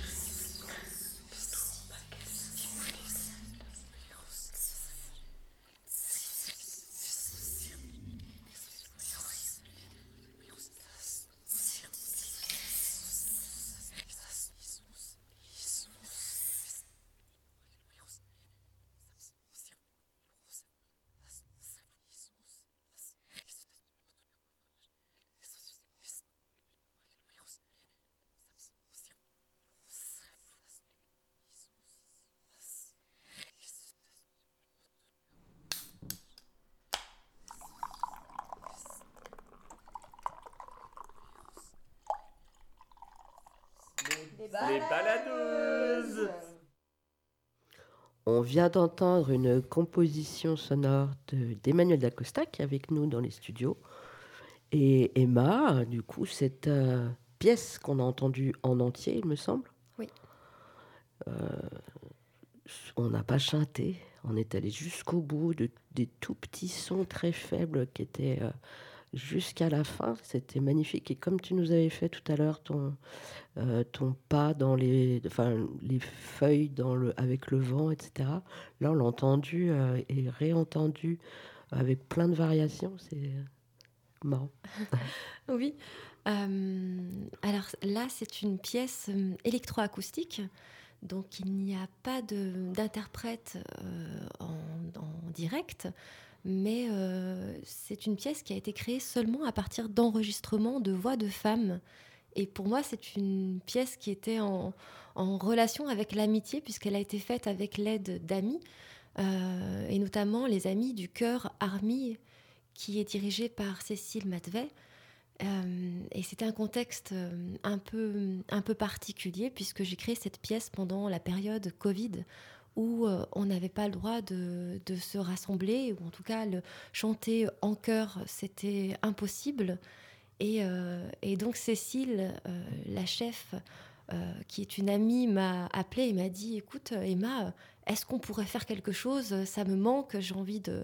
Les baladeuses. On vient d'entendre une composition sonore de, d'Emmanuel Dacosta qui est avec nous dans les studios. Et Emma, du coup, cette euh, pièce qu'on a entendue en entier, il me semble. Oui. Euh, on n'a pas chanté, on est allé jusqu'au bout de, des tout petits sons très faibles qui étaient... Euh, jusqu'à la fin, c'était magnifique. Et comme tu nous avais fait tout à l'heure ton, euh, ton pas dans les, enfin, les feuilles dans le, avec le vent, et cetera. Là, on l'a entendu euh, et réentendu avec plein de variations. C'est marrant. Oui. Euh, alors là, c'est une pièce euh, électroacoustique. Donc, il n'y a pas de, d'interprète euh, en, en direct. Mais euh, c'est une pièce qui a été créée seulement à partir d'enregistrements de voix de femmes. Et pour moi, c'est une pièce qui était en, en relation avec l'amitié, puisqu'elle a été faite avec l'aide d'amis, euh, et notamment les amis du chœur Army, qui est dirigé par Cécile Matvet. Euh, et c'était un contexte un peu, un peu particulier, puisque j'ai créé cette pièce pendant la période Covid, où euh, on n'avait pas le droit de, de se rassembler, ou en tout cas le chanter en chœur, c'était impossible. Et, euh, et donc Cécile, euh, la chef, euh, qui est une amie, m'a appelée et m'a dit « Écoute Emma, est-ce qu'on pourrait faire quelque chose ? Ça me manque, j'ai envie de,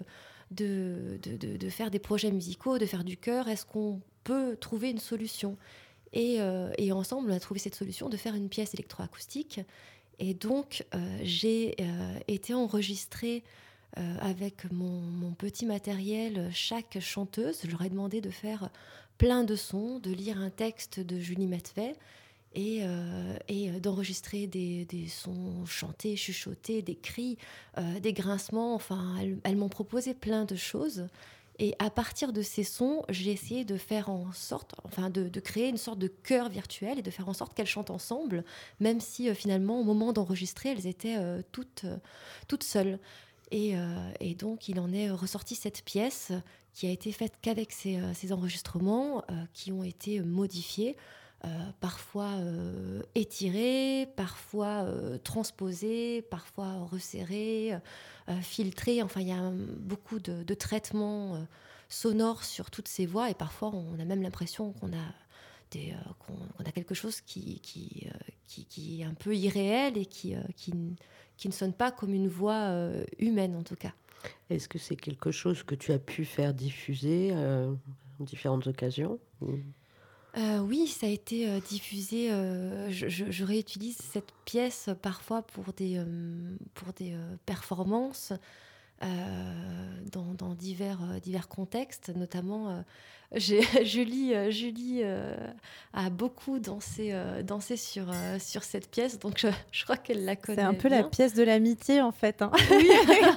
de, de, de, de faire des projets musicaux, de faire du chœur. Est-ce qu'on peut trouver une solution ?» et, euh, et ensemble, on a trouvé cette solution de faire une pièce électroacoustique. Et donc, euh, j'ai euh, été enregistrée euh, avec mon, mon petit matériel, chaque chanteuse. Je leur ai demandé de faire plein de sons, de lire un texte de Julie Matvet et, euh, et d'enregistrer des, des sons chantés, chuchotés, des cris, euh, des grincements. Enfin, elles, elles m'ont proposé plein de choses. Et à partir de ces sons, j'ai essayé de faire en sorte, enfin de, de créer une sorte de chœur virtuel et de faire en sorte qu'elles chantent ensemble, même si euh, finalement, au moment d'enregistrer, elles étaient euh, toutes, euh, toutes seules. Et, euh, et donc, il en est ressorti cette pièce qui a été faite qu'avec ces, euh, ces enregistrements euh, qui ont été modifiés, euh, parfois euh, étirés, parfois euh, transposés, parfois resserrés, euh, filtrés. Enfin, il y a beaucoup de, de traitements euh, sonores sur toutes ces voix et parfois on a même l'impression qu'on a, des, euh, qu'on, qu'on a quelque chose qui, qui, euh, qui, qui est un peu irréel et qui, euh, qui, qui ne sonne pas comme une voix euh, humaine en tout cas. Est-ce que c'est quelque chose que tu as pu faire diffuser euh, en différentes occasions ou... Euh, oui, ça a été euh, diffusé. Euh, je, je, je réutilise cette pièce parfois pour des, euh, pour des euh, performances euh, dans, dans divers, euh, divers contextes. Notamment, euh, j'ai, Julie, euh, Julie euh, a beaucoup dansé, euh, dansé sur, euh, sur cette pièce, donc je, je crois qu'elle la connaît. C'est un peu bien. la pièce de l'amitié, en fait. Hein. Oui,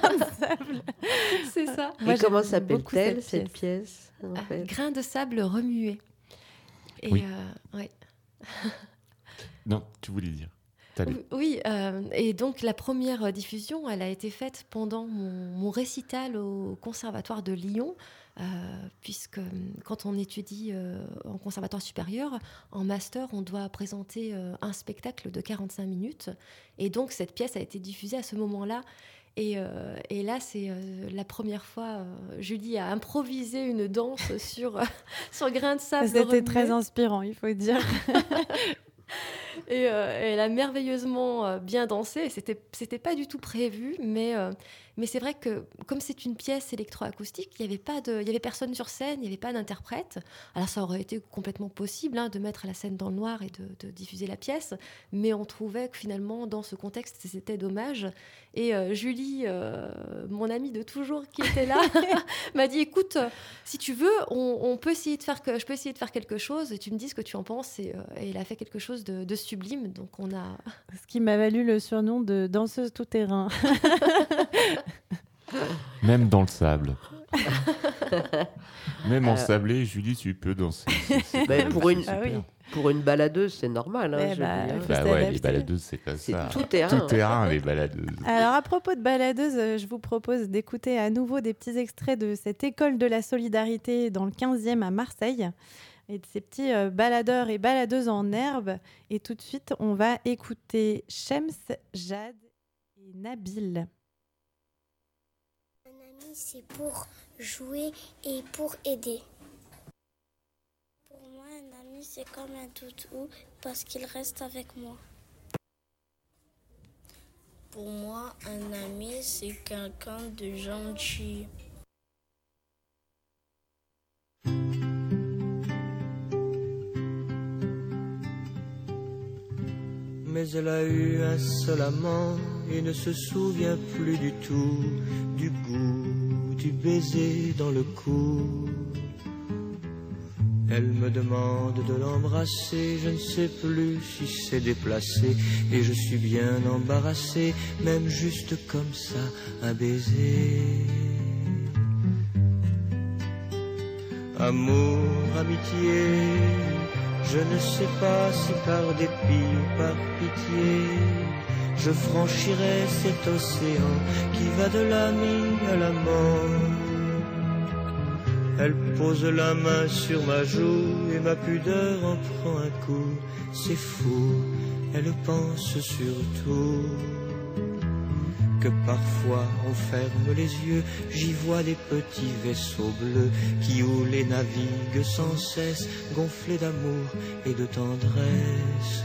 c'est ça. Et Moi, comment s'appelle-t-elle, cette pièce, cette pièce en ah, fait Grain de sable remué. Et oui. Euh, ouais. Non, tu voulais dire. T'allais. Oui, euh, et donc la première diffusion, elle a été faite pendant mon, mon récital au Conservatoire de Lyon, euh, puisque quand on étudie euh, en conservatoire supérieur, en master, on doit présenter euh, un spectacle de quarante-cinq minutes. Et donc cette pièce a été diffusée à ce moment-là. Et, euh, et là, c'est euh, la première fois, euh, Julie a improvisé une danse sur, euh, sur grain de sable. C'était remué. très inspirant, il faut dire. Et euh, elle a merveilleusement euh, bien dansé. C'était, c'était pas du tout prévu, mais, euh, mais c'est vrai que comme c'est une pièce électroacoustique, il y avait pas de, il y avait personne sur scène, il n'y avait pas d'interprète. Alors ça aurait été complètement possible hein, de mettre la scène dans le noir et de, de diffuser la pièce, mais on trouvait que finalement dans ce contexte c'était dommage. Et euh, Julie, euh, mon amie de toujours qui était là, m'a dit écoute, si tu veux, on, on peut essayer de faire que, je peux essayer de faire quelque chose et tu me dis ce que tu en penses. Et, euh, et elle a fait quelque chose de, de sublime. Donc on a. Ce qui m'a valu le surnom de danseuse tout-terrain. Même dans le sable. Même en euh... sablé, Julie, tu peux danser. C'est, c'est bah, pour, une, ah oui. pour une baladeuse, c'est normal. Hein, bah, je bah ouais, les baladeuses, c'est pas c'est ça. Tout terrain. Tout terrain, les baladeuses. Alors, à propos de baladeuses, je vous propose d'écouter à nouveau des petits extraits de cette école de la solidarité dans le quinzième à Marseille. et de ces petits euh, baladeurs et baladeuses en herbe. Et tout de suite, on va écouter Shems, Jade et Nabil. Un ami, c'est pour jouer et pour aider. Pour moi, un ami, c'est comme un toutou parce qu'il reste avec moi. Pour moi, un ami, c'est quelqu'un de gentil. Mais elle a eu un seul amant et ne se souvient plus du tout du goût du baiser dans le cou. Elle me demande de l'embrasser, je ne sais plus si c'est déplacé et je suis bien embarrassé, même juste comme ça, un baiser. Amour, amitié, je ne sais pas si par dépit ou par pitié, je franchirai cet océan qui va de l'ami à la mort. Elle pose la main sur ma joue et ma pudeur en prend un coup. C'est fou, elle pense surtout que parfois on ferme les yeux, j'y vois des petits vaisseaux bleus qui houlent et naviguent sans cesse, gonflés d'amour et de tendresse.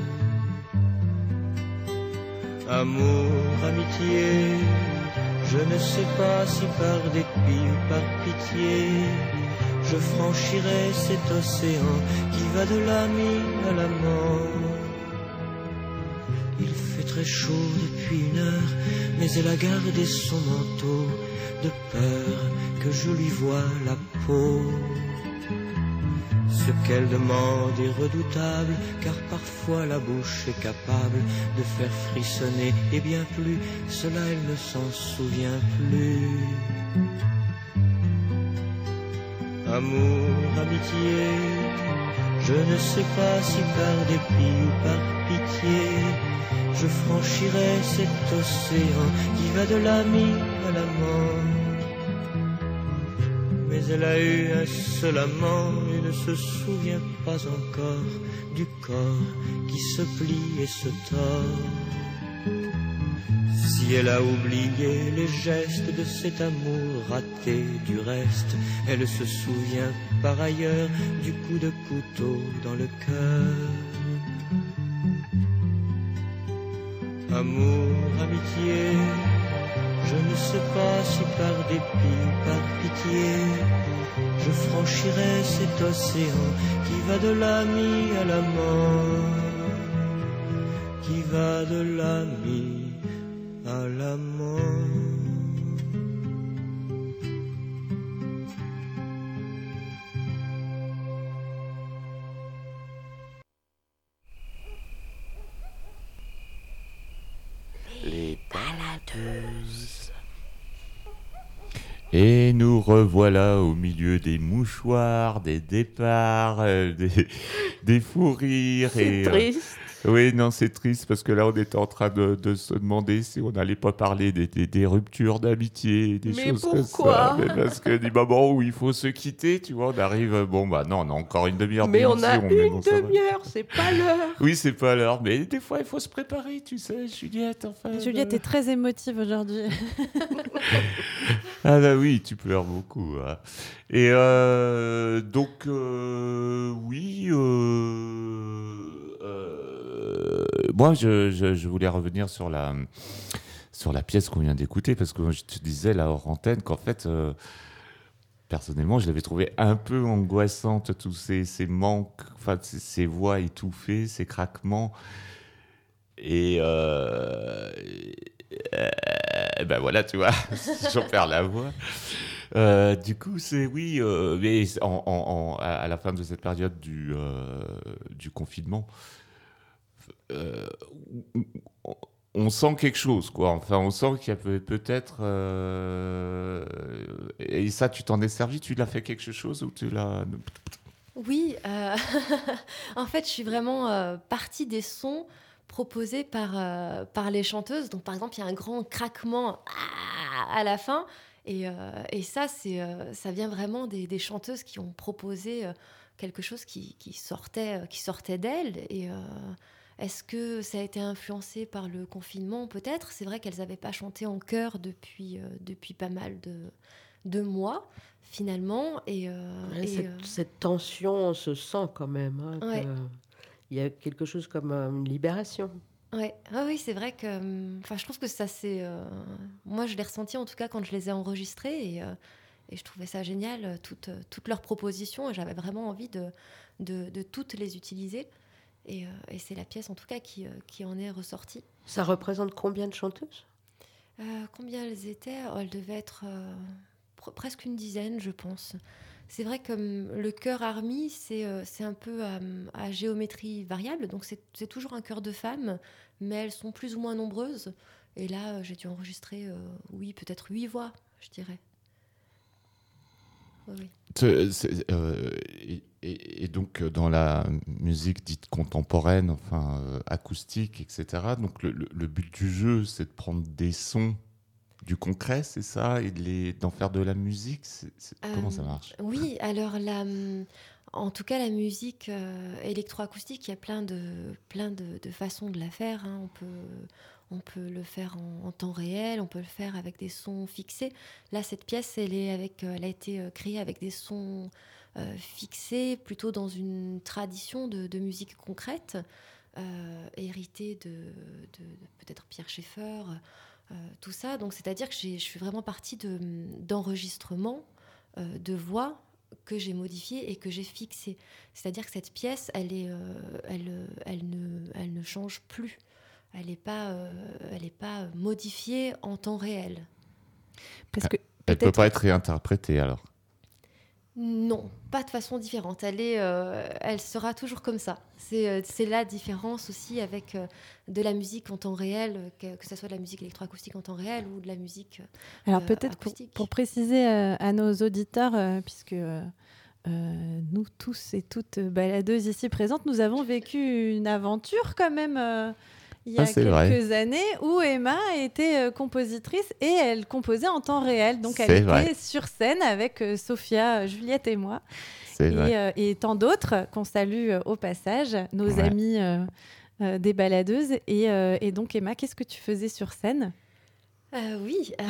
Amour, amitié, je ne sais pas si par dépit ou par pitié, je franchirai cet océan qui va de l'ami à la mort. Il fait très chaud depuis une heure, mais elle a gardé son manteau, de peur que je lui voie la peau. Ce qu'elle demande est redoutable, car parfois la bouche est capable de faire frissonner, et bien plus, cela elle ne s'en souvient plus. Amour, amitié, je ne sais pas si par dépit ou par pitié, je franchirai cet océan qui va de l'ami à la mort. Mais elle a eu un seul amant et ne se souvient pas encore du corps qui se plie et se tord. Si elle a oublié les gestes de cet amour raté du reste, elle se souvient par ailleurs du coup de couteau dans le cœur. Amour, amitié, je ne sais pas si par dépit ou par pitié, je franchirai cet océan qui va de l'ami à la mort, qui va de l'ami à la mort. Les baladeuses. Et nous revoilà au milieu des mouchoirs, des départs, euh, des, des fous rires. C'est et, triste. Euh, oui, non, c'est triste parce que là, on était en train de, de se demander si on n'allait pas parler des, des, des ruptures d'amitié, des Mais choses pourquoi comme ça. Mais parce que du moment où il faut se quitter, tu vois, on arrive. Bon, bah non, on a encore une demi-heure Mais on a d'émission, mais une bon, ça va. demi-heure, c'est pas l'heure. Oui, c'est pas l'heure, mais des fois, il faut se préparer, tu sais, Juliette. Enfin, Juliette euh... est très émotive aujourd'hui. Ah bah oui, tu pleures beaucoup. Hein. Et euh, donc, euh, oui, euh, euh, moi, je, je, je voulais revenir sur la, sur la pièce qu'on vient d'écouter, parce que je te disais, là, hors antenne, qu'en fait... Euh, personnellement, je l'avais trouvée un peu angoissante, tous ces, ces manques, enfin, ces, ces voix étouffées, ces craquements. Et, euh, euh, ben voilà, tu vois, j'en perds la voix. Euh, du coup, c'est oui, euh, mais en, en, en, à la fin de cette période du, euh, du confinement, euh, on, on sent quelque chose, quoi. Enfin, on sent qu'il y a peut- peut-être... Euh... Et ça, tu t'en es servi? Tu l'as fait quelque chose ou tu l'as... Oui, euh... en fait, je suis vraiment euh, partie des sons proposés par, euh, par les chanteuses. Donc, par exemple, il y a un grand craquement à la fin. Et, euh, et ça, c'est, euh, ça vient vraiment des, des chanteuses qui ont proposé... Euh, quelque chose qui, qui sortait, qui sortait d'elles. Et euh, est-ce que ça a été influencé par le confinement? Peut-être. C'est vrai qu'elles n'avaient pas chanté en chœur depuis, euh, depuis pas mal de, de mois, finalement. Et, euh, Ouais, et, cette, euh, cette tension, on se sent quand même. Hein, Ouais. que il y a quelque chose comme euh, une libération. Ouais. Ah oui, c'est vrai que. Enfin, je trouve que ça, c'est. euh, moi, je l'ai ressenti en tout cas quand je les ai enregistrés. Et, euh, et je trouvais ça génial, euh, toutes, euh, toutes leurs propositions. Et j'avais vraiment envie de, de, de toutes les utiliser. Et, euh, et c'est la pièce, en tout cas, qui, euh, qui en est ressortie. Ça représente combien de chanteuses? Euh, combien elles étaient? Oh, elles devaient être euh, pr- presque une dizaine, je pense. C'est vrai que hum, le chœur Army, c'est, euh, c'est un peu à, à géométrie variable, donc c'est, c'est toujours un chœur de femmes, mais elles sont plus ou moins nombreuses. Et là, euh, j'ai dû enregistrer, euh, oui, peut-être huit voix, je dirais. Oui, oui. C'est- c'est, euh, et, et- et donc euh, dans la musique dite contemporaine, enfin euh, acoustique, et cetera. Donc le, le- le but du jeu, c'est de prendre des sons du concret, c'est ça, et de les, d'en faire de la musique. C'est- c'est- Comment ça Euh, marche? Oui, alors la, hum, en tout cas la musique euh, électroacoustique, il y a plein de, plein de, de façons de la faire. Hein. On peut, on peut le faire en, en temps réel, on peut le faire avec des sons fixés. Là, cette pièce, elle, est avec, euh, elle a été euh, créée avec des sons euh, fixés, plutôt dans une tradition de, de musique concrète, euh, héritée de, de- de peut-être Pierre Schaeffer. Euh, tout ça, donc c'est-à-dire que j'ai, je suis vraiment partie de, d'enregistrements euh, de voix que j'ai modifiées et que j'ai fixées. C'est-à-dire que cette pièce, elle, est, euh, elle, euh, elle, ne, elle ne change plus. Elle n'est pas, euh, elle est pas modifiée en temps réel. Parce que Elle peut pas être réinterprétée alors. Non, pas de façon différente. Elle, est, euh, elle sera toujours comme ça. C'est, euh, c'est la différence aussi avec euh, de la musique en temps réel, que, que ce soit de la musique électroacoustique en temps réel ou de la musique euh, Alors peut-être pour, pour préciser euh, à nos auditeurs, euh, puisque euh, euh, nous tous et toutes baladeuses ici présentes, nous avons vécu une aventure quand même euh, il y a Ah, c'est quelques vrai. années où Emma était euh, compositrice et elle composait en temps réel. Donc elle C'est était vrai. sur scène avec euh, Sophia, euh, Juliette et moi. C'est Et, vrai. euh, et tant d'autres qu'on salue euh, au passage, nos Ouais. amis euh, euh, des baladeuses. Et, euh, et donc Emma, qu'est-ce que tu faisais sur scène? Euh, oui. euh,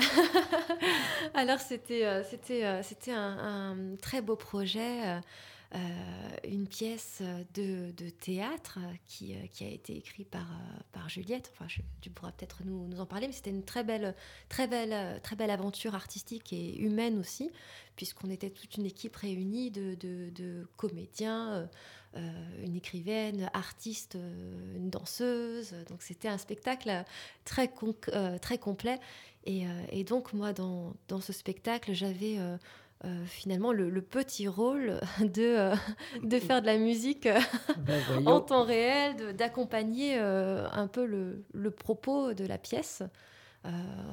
Alors c'était euh, c'était euh, c'était un, un très beau projet, euh, euh, une pièce de, de théâtre qui, euh, qui a été écrite par euh, par Juliette. Enfin, je- tu pourras peut-être nous, nous en parler, mais c'était une très belle très belle euh, très belle aventure artistique et humaine aussi, puisqu'on était toute une équipe réunie de, de, de comédiens, euh, euh, une écrivaine, artiste, euh, une danseuse. Donc c'était un spectacle très, con- euh, très complet. Et, euh, et donc moi, dans, dans ce spectacle, j'avais euh, euh, finalement le, le petit rôle de, euh, de faire de la musique euh, Ben, voyons. en temps réel, de- d'accompagner euh, un peu le, le propos de la pièce euh,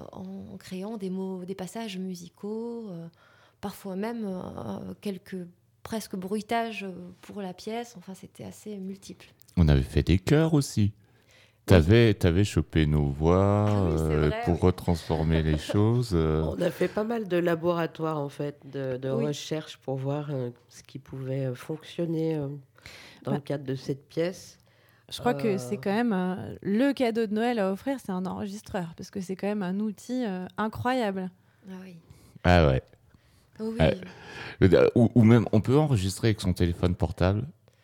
en créant des mots, des passages musicaux, euh, parfois même euh, quelques presque bruitages pour la pièce. Enfin, c'était assez multiple. On avait fait des chœurs aussi. T'avais, t'avais chopé nos voix Ah oui, c'est euh, vrai, pour oui. retransformer les choses. euh. On a fait pas mal de laboratoires, en fait, de, de Oui. recherche pour voir euh, ce qui pouvait euh, fonctionner euh, dans Bah, le cadre de cette pièce. Je crois que Euh, c'est quand même euh, le cadeau de Noël à offrir, c'est un enregistreur, parce que c'est quand même un outil euh, incroyable. Ah oui. Ah ouais. Oui. Euh, ou, ou même, on peut enregistrer avec son téléphone portable.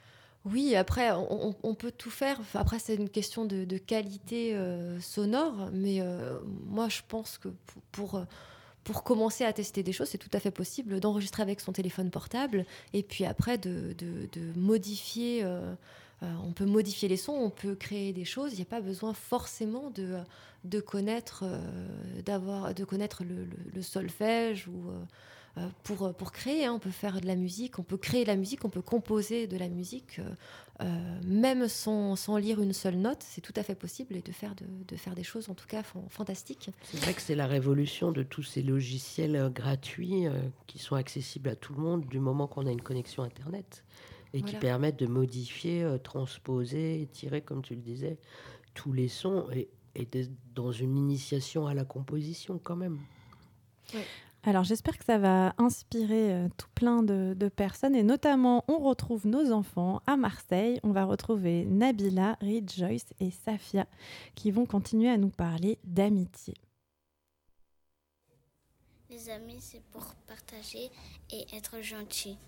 Oui, après, on, on- on peut tout faire. Enfin, après, c'est une question de, de qualité euh, sonore. Mais euh, moi, je pense que pour, pour, euh, pour commencer à tester des choses, c'est tout à fait possible d'enregistrer avec son téléphone portable. Et puis après, de, de- de modifier. euh, euh, on peut modifier les sons, on peut créer des choses. Il n'y a pas besoin forcément de, de, connaître, euh, d'avoir, de connaître le, le- le solfège ou... euh, euh, pour, pour créer, hein. On peut faire de la musique, on peut créer de la musique, on peut composer de la musique, euh, euh, même sans, sans lire une seule note, c'est tout à fait possible, et de faire, de, de faire des choses en tout cas fan- fantastiques. C'est vrai que c'est la révolution de tous ces logiciels euh, gratuits euh, qui sont accessibles à tout le monde du moment qu'on a une connexion Internet et qui Voilà. permettent de modifier, euh, transposer, étirer, comme tu le disais, tous les sons et, et de- dans une initiation à la composition quand même. Ouais. Alors j'espère que ça va inspirer euh, tout plein de, de personnes et notamment on retrouve nos enfants à Marseille. On va retrouver Nabila, Reed, Joyce et Safia qui vont continuer à nous parler d'amitié. Les amis, c'est pour partager et être gentil.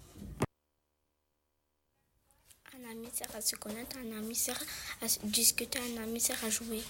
Un ami sert à se connaître, un ami sert à discuter, un ami sert à jouer.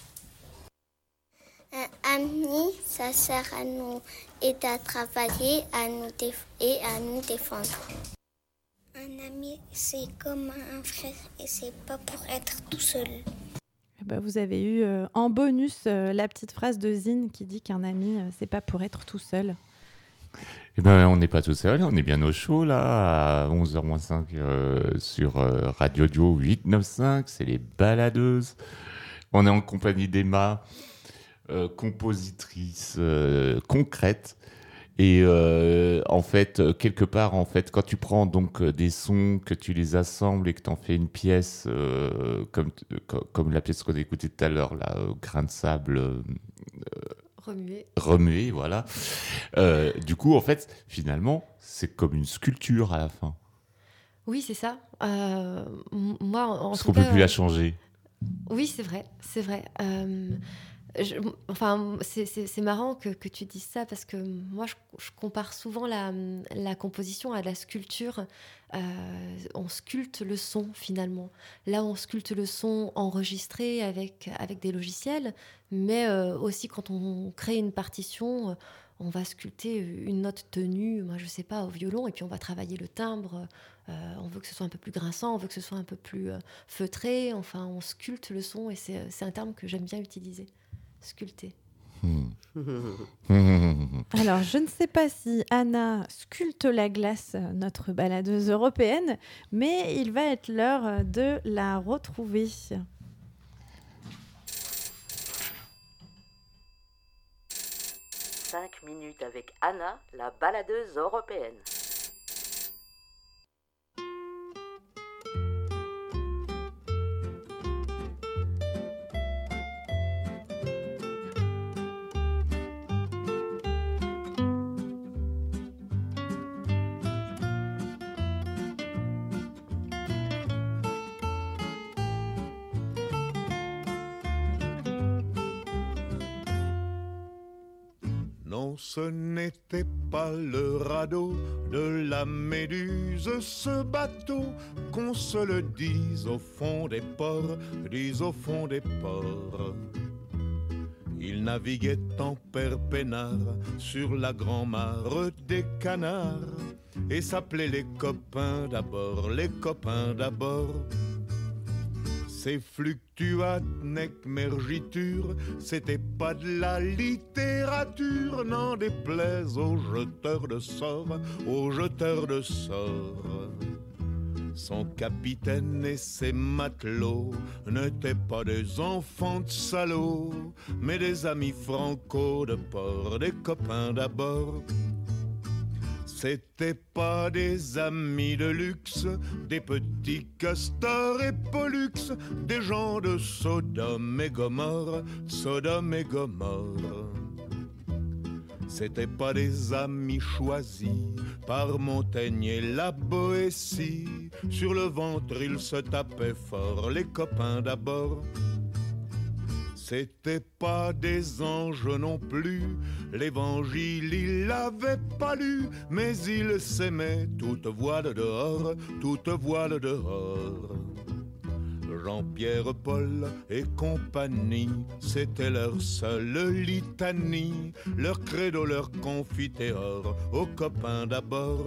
Un ami, ça sert à nous aider à travailler à nous déf- et à nous défendre. Un ami, c'est comme un frère et c'est pas pour être tout seul. Eh ben, vous avez eu euh, en bonus euh, la petite phrase de Zine qui dit qu'un ami, euh, c'est pas pour être tout seul. Eh ben, on n'est pas tout seul, on est bien au chaud là, à onze heures moins cinq euh, sur euh, Radio Dio huit neuf cinq, c'est les baladeuses. On est en compagnie d'Emma, euh, compositrice euh, concrète. Et euh, en fait, quelque part, en fait, quand tu prends donc des sons, que tu les assembles et que tu en fais une pièce, euh, comme, comme la pièce qu'on a écoutée tout à l'heure, là, euh, Grain de sable... Euh, Remuer. Remuer, voilà. Euh, du coup, en fait, finalement, c'est comme une sculpture à la fin. Oui, c'est ça. Euh, m- moi, en, en Parce tout qu'on ne cas, peut plus la changer. Oui, c'est vrai, c'est vrai. Euh, je, enfin, c'est, c'est, c'est marrant que, que tu dises ça parce que moi, je, je compare souvent la, la composition à la sculpture. Euh, on sculpte le son finalement. Là, on sculpte le son enregistré avec, avec des logiciels, mais euh, aussi quand on crée une partition, on va sculpter une note tenue, moi je sais pas, au violon, et puis on va travailler le timbre. Euh, on veut que ce soit un peu plus grinçant, on veut que ce soit un peu plus euh, feutré. Enfin, on sculpte le son et c'est, c'est un terme que j'aime bien utiliser. Sculpter. Hmm. Alors, je ne sais pas si Anna sculpte la glace, notre baladeuse européenne, mais il va être l'heure de la retrouver. cinq minutes avec Anna, la baladeuse européenne. Non, ce n'était pas le radeau de la Méduse, ce bateau, qu'on se le dise au fond des ports, dise au fond des ports. Il naviguait en père peinard sur la grand-mare des canards et s'appelait les copains d'abord, les copains d'abord. Ces fluctuates nec mergiture, c'était pas de la littérature, n'en déplaise aux jeteurs de sorts, aux jeteurs de sorts. Son capitaine et ses matelots n'étaient pas des enfants de salauds, mais des amis franco de port, des copains d'abord. C'étaient pas des amis de luxe, des petits castors et pollux, des gens de Sodome et Gomorre, Sodome et Gomorre. C'étaient pas des amis choisis par Montaigne et la Boétie. Sur le ventre ils se tapaient fort, les copains d'abord. C'étaient pas des anges non plus, l'évangile il l'avait pas lu, mais ils s'aimaient toute voile dehors, toute voile dehors. Jean-Pierre, Paul et compagnie, c'était leur seule litanie, leur credo, leur confiteor, aux copains d'abord.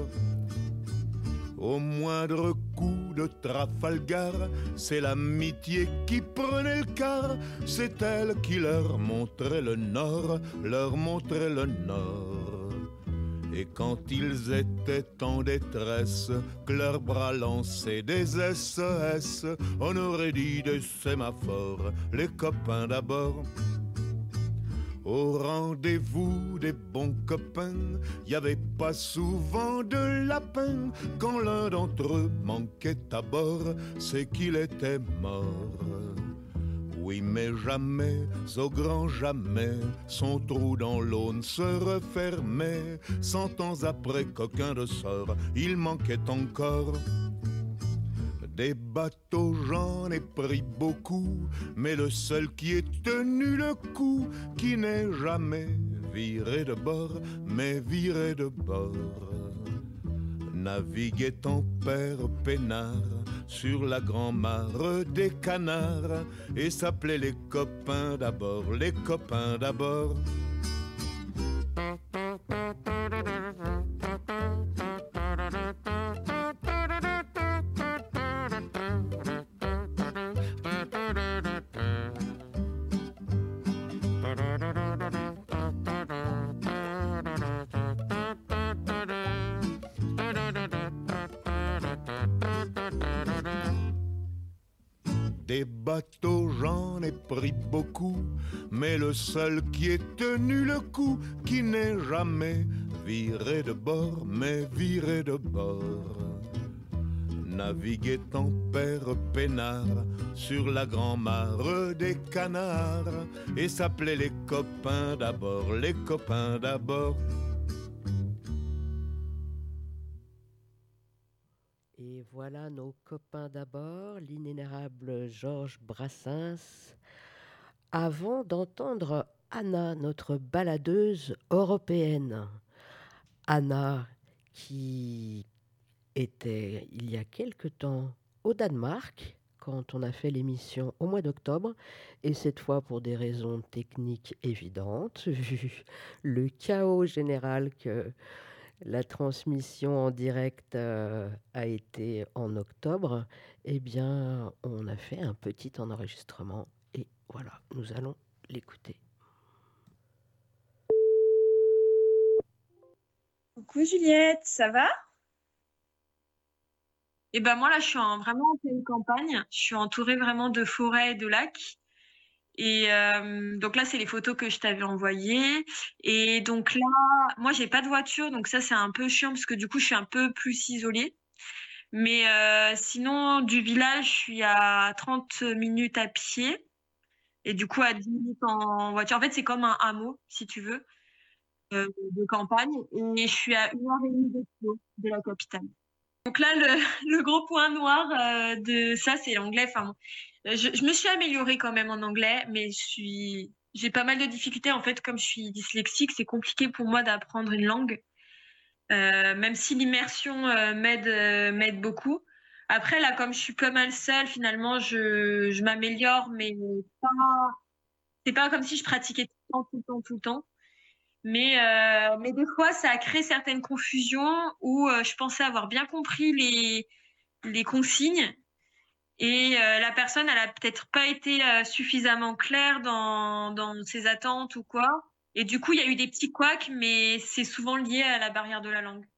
Au moindre coup de Trafalgar, c'est l'amitié qui prenait le quart, c'est elle qui leur montrait le nord, leur montrait le nord. Et quand ils étaient en détresse, que leurs bras lançaient des S O S, on aurait dit des sémaphores, les copains d'abord. Au rendez-vous des bons copains, y avait pas souvent de lapin. Quand l'un d'entre eux manquait à bord, c'est qu'il était mort. Oui, mais jamais, au grand jamais, son trou dans l'aune se refermait. Cent ans après qu'aucun de sort, il manquait encore des bateaux. J'en ai pris beaucoup, mais le seul qui ait tenu le coup, qui n'est jamais viré de bord, mais viré de bord, naviguait en père peinard sur la grand-mare des canards, et s'appelait les copains d'abord, les copains d'abord. Des bateaux, j'en ai pris beaucoup, mais le seul qui ait tenu le coup, qui n'est jamais viré de bord, mais viré de bord, naviguait en père peinard sur la grand-mare des canards, et s'appelait les copains d'abord, les copains d'abord. Et voilà nos copains d'abord, l'inénarrable Georges Brassens. Avant d'entendre Anna, notre balladeuse européenne. Anna qui était il y a quelque temps au Danemark quand on a fait l'émission au mois d'octobre, et cette fois pour des raisons techniques évidentes, vu le chaos général que la transmission en direct euh, a été en octobre, eh bien, on a fait un petit enregistrement et voilà, nous allons l'écouter. Coucou Juliette, ça va? Eh ben moi là, je suis en, vraiment en pleine campagne. Je suis entourée vraiment de forêts et de lacs. Et euh, donc là, c'est les photos que je t'avais envoyées. Et donc là, moi, j'ai pas de voiture, donc ça, c'est un peu chiant parce que du coup, je suis un peu plus isolée. Mais euh, sinon, du village, je suis à trente minutes à pied et du coup à dix minutes en voiture. En fait, c'est comme un hameau, si tu veux, euh, de campagne. Et je suis à une heure et demie de Oslo, de la capitale. Donc là, le, le gros point noir euh, de ça, c'est l'anglais. Enfin, je, je me suis améliorée quand même en anglais, mais je suis, j'ai pas mal de difficultés. En fait, comme je suis dyslexique, c'est compliqué pour moi d'apprendre une langue, euh, même si l'immersion euh, m'aide, euh, m'aide beaucoup. Après, là, comme je suis pas mal seule, finalement, je, je m'améliore, mais pas, c'est pas comme si je pratiquais tout le temps, tout le temps, tout le temps. Mais, euh, mais des fois, ça a créé certaines confusions où euh, je pensais avoir bien compris les, les consignes et euh, la personne, elle a peut-être pas été euh, suffisamment claire dans, dans ses attentes ou quoi. Et du coup, il y a eu des petits couacs, mais c'est souvent lié à la barrière de la langue.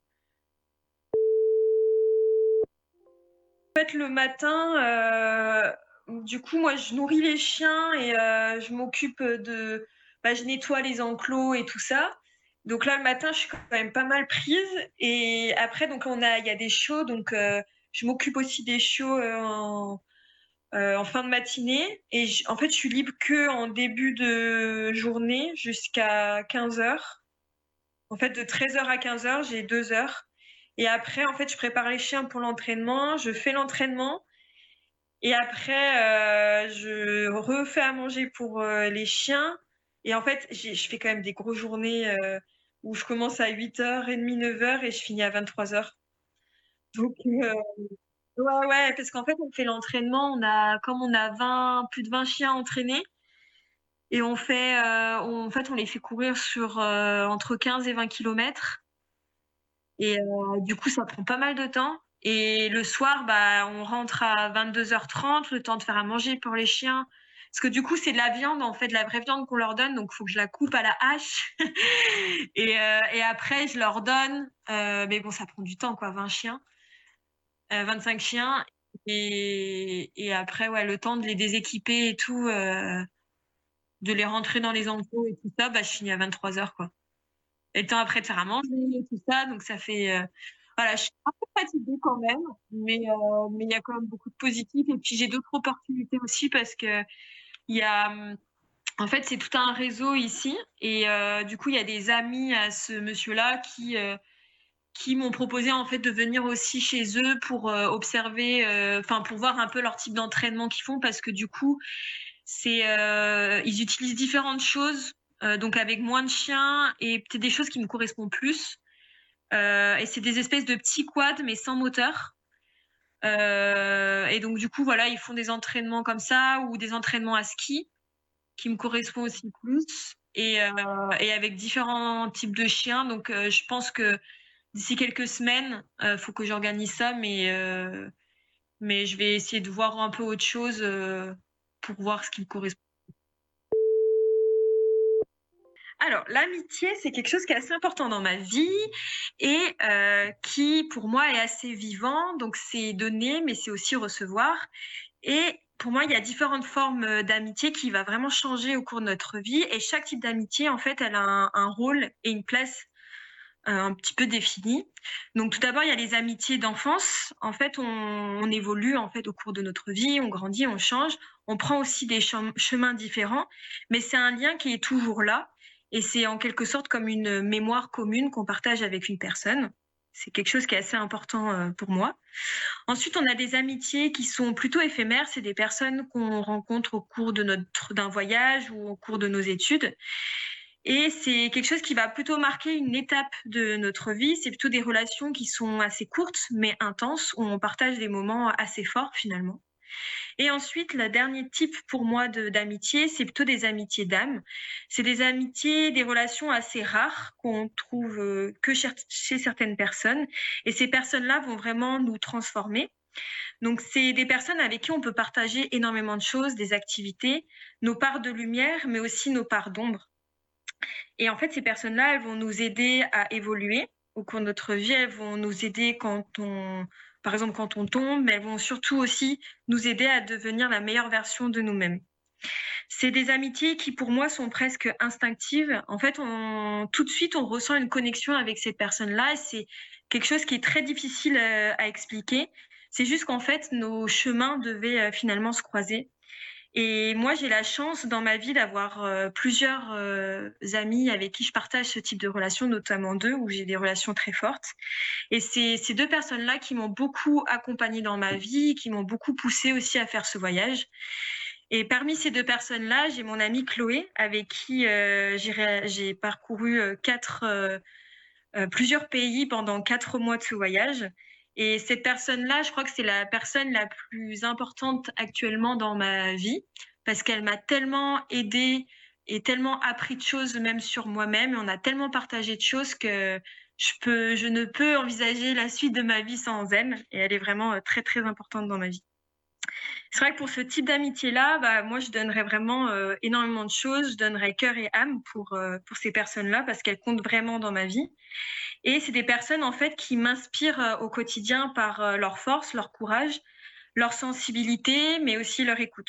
En fait, le matin, euh, du coup, moi, je nourris les chiens et euh, je m'occupe de... Bah, je nettoie les enclos et tout ça. Donc là, le matin, je suis quand même pas mal prise. Et après, donc on a, il y a des shows, donc euh, je m'occupe aussi des shows euh, en, euh, en fin de matinée. Et je, en fait, je suis libre que en début de journée jusqu'à quinze heures. En fait, de treize heures à quinze heures, j'ai deux heures. Et après, en fait, je prépare les chiens pour l'entraînement. Je fais l'entraînement. Et après, euh, je refais à manger pour euh, les chiens. Et en fait, j'ai, je fais quand même des grosses journées euh, où je commence à huit heures trente, neuf heures et je finis à vingt-trois heures. Donc, euh, ouais, ouais, parce qu'en fait, on fait l'entraînement, on a, comme on a vingt, plus de vingt chiens entraînés, et on fait, euh, on, en fait, on les fait courir sur euh, entre quinze et vingt kilomètres. Et euh, du coup, ça prend pas mal de temps. Et le soir, bah, on rentre à vingt-deux heures trente, le temps de faire à manger pour les chiens. Parce que du coup, c'est de la viande, en fait, de la vraie viande qu'on leur donne, donc il faut que je la coupe à la hache. et, euh, et après, je leur donne. Euh, mais bon, ça prend du temps, quoi, vingt chiens, euh, vingt-cinq chiens. Et, et après, ouais, le temps de les déséquiper et tout, euh, de les rentrer dans les enclos et tout ça, bah, je finis à vingt-trois heures, quoi. Et le temps après de faire à manger et tout ça, donc ça fait... Euh, voilà, je suis un peu fatiguée quand même, mais euh, mais il y a quand même beaucoup de positifs. Et puis j'ai d'autres opportunités aussi parce que Il y a, en fait, c'est tout un réseau ici. Et euh, du coup, il y a des amis à ce monsieur-là qui, euh, qui m'ont proposé en fait de venir aussi chez eux pour euh, observer, enfin pour voir un peu leur type d'entraînement qu'ils font, parce que du coup, c'est, euh, ils utilisent différentes choses, euh, donc avec moins de chiens et peut-être des choses qui me correspondent plus. Euh, et c'est des espèces de petits quads mais sans moteur. Euh, et donc du coup voilà, ils font des entraînements comme ça ou des entraînements à ski qui me correspondent aussi plus, et, euh, et avec différents types de chiens. Donc euh, je pense que d'ici quelques semaines, il euh, faut que j'organise ça, mais, euh, mais je vais essayer de voir un peu autre chose euh, pour voir ce qui me correspond. Alors, l'amitié, c'est quelque chose qui est assez important dans ma vie et euh, qui, pour moi, est assez vivant. Donc, c'est donner, mais c'est aussi recevoir. Et pour moi, il y a différentes formes d'amitié qui va vraiment changer au cours de notre vie. Et chaque type d'amitié, en fait, elle a un, un rôle et une place un petit peu définie. Donc tout d'abord, il y a les amitiés d'enfance. En fait, on, on évolue en fait au cours de notre vie, on grandit, on change, on prend aussi des chem- chemins différents, mais c'est un lien qui est toujours là et c'est en quelque sorte comme une mémoire commune qu'on partage avec une personne. C'est quelque chose qui est assez important euh, pour moi. Ensuite, on a des amitiés qui sont plutôt éphémères. C'est des personnes qu'on rencontre au cours de notre d'un voyage ou au cours de nos études. Et c'est quelque chose qui va plutôt marquer une étape de notre vie. C'est plutôt des relations qui sont assez courtes, mais intenses, où on partage des moments assez forts finalement. Et ensuite, le dernier type pour moi de, d'amitié, c'est plutôt des amitiés d'âme. C'est des amitiés, des relations assez rares qu'on trouve euh, que chez, chez certaines personnes. Et ces personnes-là vont vraiment nous transformer. Donc, c'est des personnes avec qui on peut partager énormément de choses, des activités, nos parts de lumière, mais aussi nos parts d'ombre. Et en fait, ces personnes-là, elles vont nous aider à évoluer au cours de notre vie. Elles vont nous aider quand on, par exemple, quand on tombe, mais elles vont surtout aussi nous aider à devenir la meilleure version de nous-mêmes. C'est des amitiés qui, pour moi, sont presque instinctives. En fait, on, tout de suite, on ressent une connexion avec cette personne-là. Et c'est quelque chose qui est très difficile à, à expliquer. C'est juste qu'en fait, nos chemins devaient finalement se croiser. Et moi, j'ai la chance dans ma vie d'avoir euh, plusieurs euh, amis avec qui je partage ce type de relations, notamment deux, où j'ai des relations très fortes. Et c'est ces deux personnes-là qui m'ont beaucoup accompagnée dans ma vie, qui m'ont beaucoup poussée aussi à faire ce voyage. Et parmi ces deux personnes-là, j'ai mon amie Chloé, avec qui euh, j'ai, ré- j'ai parcouru euh, quatre, euh, euh, plusieurs pays pendant quatre mois de ce voyage. Et cette personne-là, je crois que c'est la personne la plus importante actuellement dans ma vie parce qu'elle m'a tellement aidée et tellement appris de choses même sur moi-même. Et on a tellement partagé de choses que je peux, je ne peux envisager la suite de ma vie sans elle. Et elle est vraiment très, très importante dans ma vie. C'est vrai que pour ce type d'amitié-là, bah, moi, je donnerais vraiment euh, énormément de choses. Je donnerais cœur et âme pour, euh, pour ces personnes-là parce qu'elles comptent vraiment dans ma vie. Et c'est des personnes, en fait, qui m'inspirent euh, au quotidien par euh, leur force, leur courage, leur sensibilité, mais aussi leur écoute.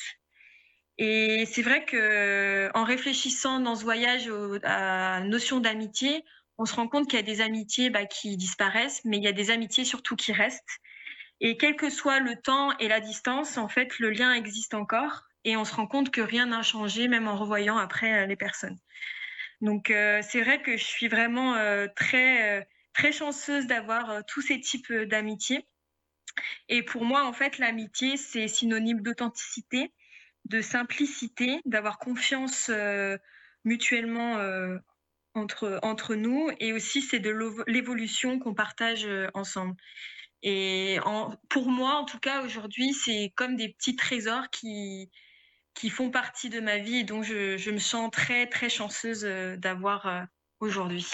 Et c'est vrai que en réfléchissant dans ce voyage au, à la notion d'amitié, on se rend compte qu'il y a des amitiés bah, qui disparaissent, mais il y a des amitiés surtout qui restent. Et quel que soit le temps et la distance, en fait, le lien existe encore. Et on se rend compte que rien n'a changé, même en revoyant après euh, les personnes. Donc, euh, c'est vrai que je suis vraiment euh, très, euh, très chanceuse d'avoir euh, tous ces types euh, d'amitié. Et pour moi, en fait, l'amitié, c'est synonyme d'authenticité, de simplicité, d'avoir confiance euh, mutuellement euh, entre, entre nous. Et aussi, c'est de l'évolution qu'on partage euh, ensemble. Et en, pour moi, en tout cas, aujourd'hui, c'est comme des petits trésors qui, qui font partie de ma vie et dont je, je me sens très, très chanceuse d'avoir aujourd'hui.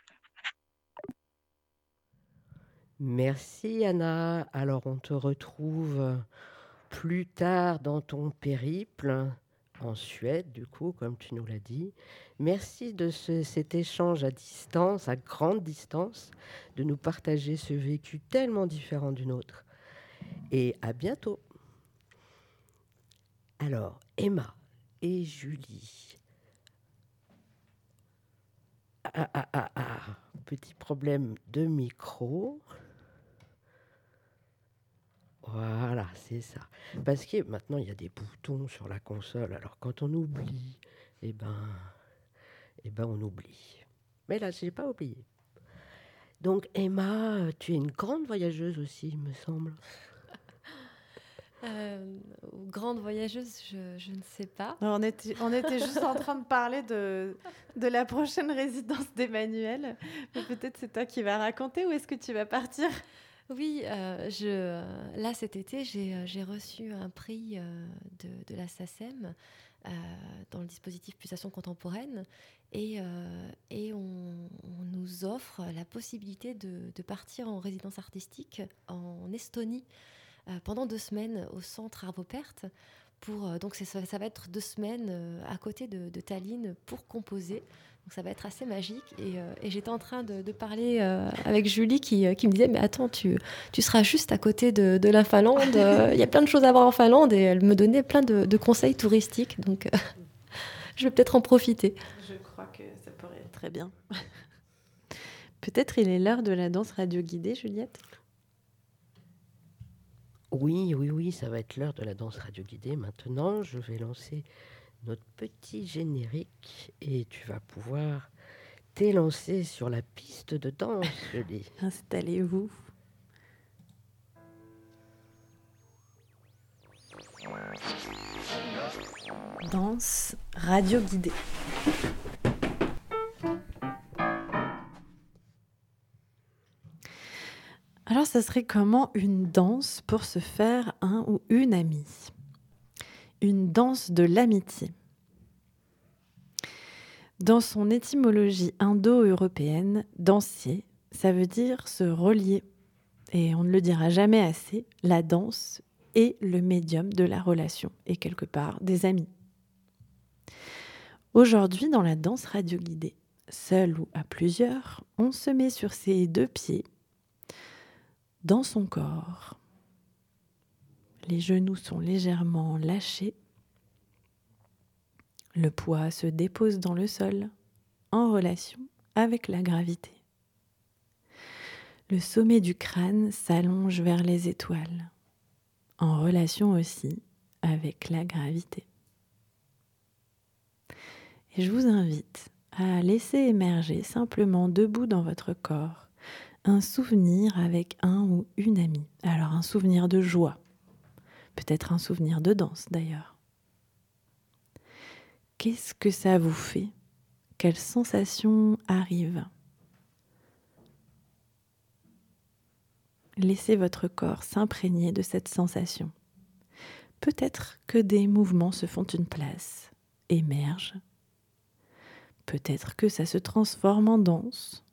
Merci Anna. Alors on te retrouve plus tard dans ton périple en Suède, du coup, comme tu nous l'as dit. Merci de ce, cet échange à distance, à grande distance, de nous partager ce vécu tellement différent du nôtre. Et à bientôt. Alors, Emma et Julie. Ah, ah, ah, ah. Petit problème de micro. Voilà, c'est ça. Parce que maintenant, il y a des boutons sur la console. Alors, quand on oublie, eh ben, eh ben, on oublie. Mais là, je n'ai pas oublié. Donc, Emma, tu es une grande voyageuse aussi, il me semble. Euh, grande voyageuse, je, je ne sais pas. Non, on, était, on était juste en train de parler de, de la prochaine résidence d'Emmanuel. Mais peut-être c'est toi qui vas raconter, ou est-ce que tu vas partir ? Oui, euh, je, là cet été, j'ai, j'ai reçu un prix euh, de, de la SACEM euh, dans le dispositif Pulsation contemporaine, et, euh, et on, on nous offre la possibilité de, de partir en résidence artistique en Estonie euh, pendant deux semaines au centre Arvo Pärt. Pour, euh, donc c'est, ça, ça va être deux semaines euh, à côté de, de Tallinn pour composer. Donc ça va être assez magique. Et, euh, et j'étais en train de, de parler euh, avec Julie qui, euh, qui me disait « Mais attends, tu, tu seras juste à côté de, de la Finlande. Il euh, y a plein de choses à voir en Finlande. » Et elle me donnait plein de, de conseils touristiques. Donc euh, je vais peut-être en profiter. Je crois que ça pourrait être très bien. Peut-être il est l'heure de la danse radio-guidée, Juliette ? Oui, oui, oui, ça va être l'heure de la danse radio-guidée. Maintenant, je vais lancer notre petit générique et tu vas pouvoir t'élancer sur la piste de danse, Julie. Installez-vous. Danse radio-guidée. Alors, ça serait comment une danse pour se faire un ou une amie ? Une danse de l'amitié. Dans son étymologie indo-européenne, danser, ça veut dire se relier. Et on ne le dira jamais assez, la danse est le médium de la relation et quelque part des amis. Aujourd'hui, dans la danse radio-guidée, seul ou à plusieurs, on se met sur ses deux pieds dans son corps. Les genoux sont légèrement lâchés. Le poids se dépose dans le sol, en relation avec la gravité. Le sommet du crâne s'allonge vers les étoiles, en relation aussi avec la gravité. Et je vous invite à laisser émerger simplement debout dans votre corps un souvenir avec un ou une amie. Alors un souvenir de joie, peut-être un souvenir de danse d'ailleurs. Qu'est-ce que ça vous fait ? Quelles sensations arrivent ? Laissez votre corps s'imprégner de cette sensation. Peut-être que des mouvements se font une place, émergent. Peut-être que ça se transforme en danse.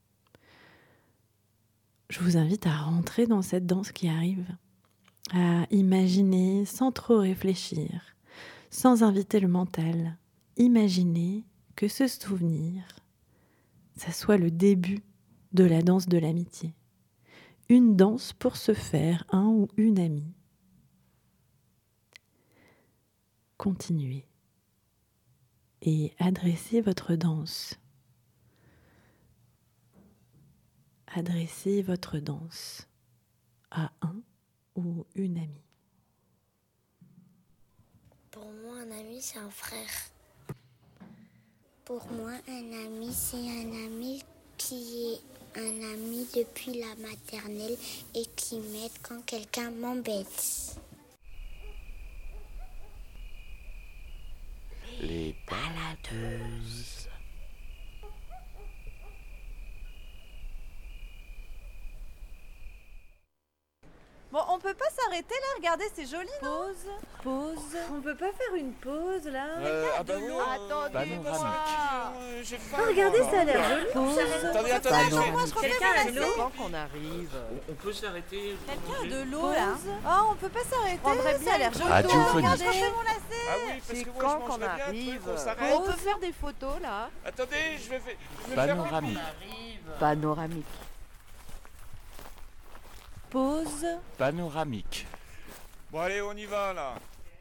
Je vous invite à rentrer dans cette danse qui arrive, à imaginer sans trop réfléchir, sans inviter le mental. Imaginez que ce souvenir, ça soit le début de la danse de l'amitié. Une danse pour se faire un ou une amie. Continuez et adressez votre danse. Adressez votre danse à un ou une amie. Pour moi, un ami, c'est un frère. Pour moi, un ami, c'est un ami qui est un ami depuis la maternelle et qui m'aide quand quelqu'un m'embête. Les baladeuses. Bon, on peut pas s'arrêter là, regardez, c'est joli, non ? Pause, pause. On peut pas faire une pause là ? Euh, ah bah non, attendez, panoramique. J'ai faim. Oh, regardez, ça a l'air joli. Pause. Attendez, attendez, je Quelqu'un a de l'eau ? qu'on arrive. On peut s'arrêter. Quelqu'un a de l'eau là ? Oh, on peut pas s'arrêter, ça a l'air joli. Radiophonique. Regarde, je refais mon lacet. Ah oui, parce que moi, quand je qu'on mangerais bien un arrive truc, on s'arrête. On peut faire des photos là. Attendez, je vais, fa- je vais Panoramique. faire un Panoramique. Pause. Panoramique. Bon allez, on y va là.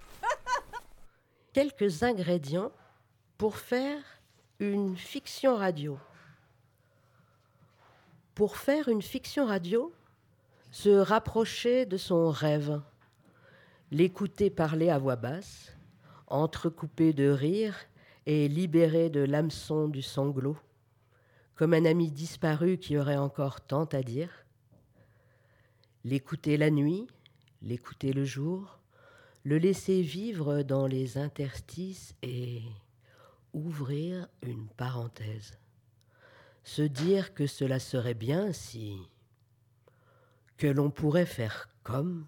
Quelques ingrédients pour faire une fiction radio. Pour faire une fiction radio, se rapprocher de son rêve, l'écouter parler à voix basse, entrecoupé de rire et libéré de l'hameçon du sanglot, comme un ami disparu qui aurait encore tant à dire, l'écouter la nuit, l'écouter le jour, le laisser vivre dans les interstices et ouvrir une parenthèse, se dire que cela serait bien si... que l'on pourrait faire comme...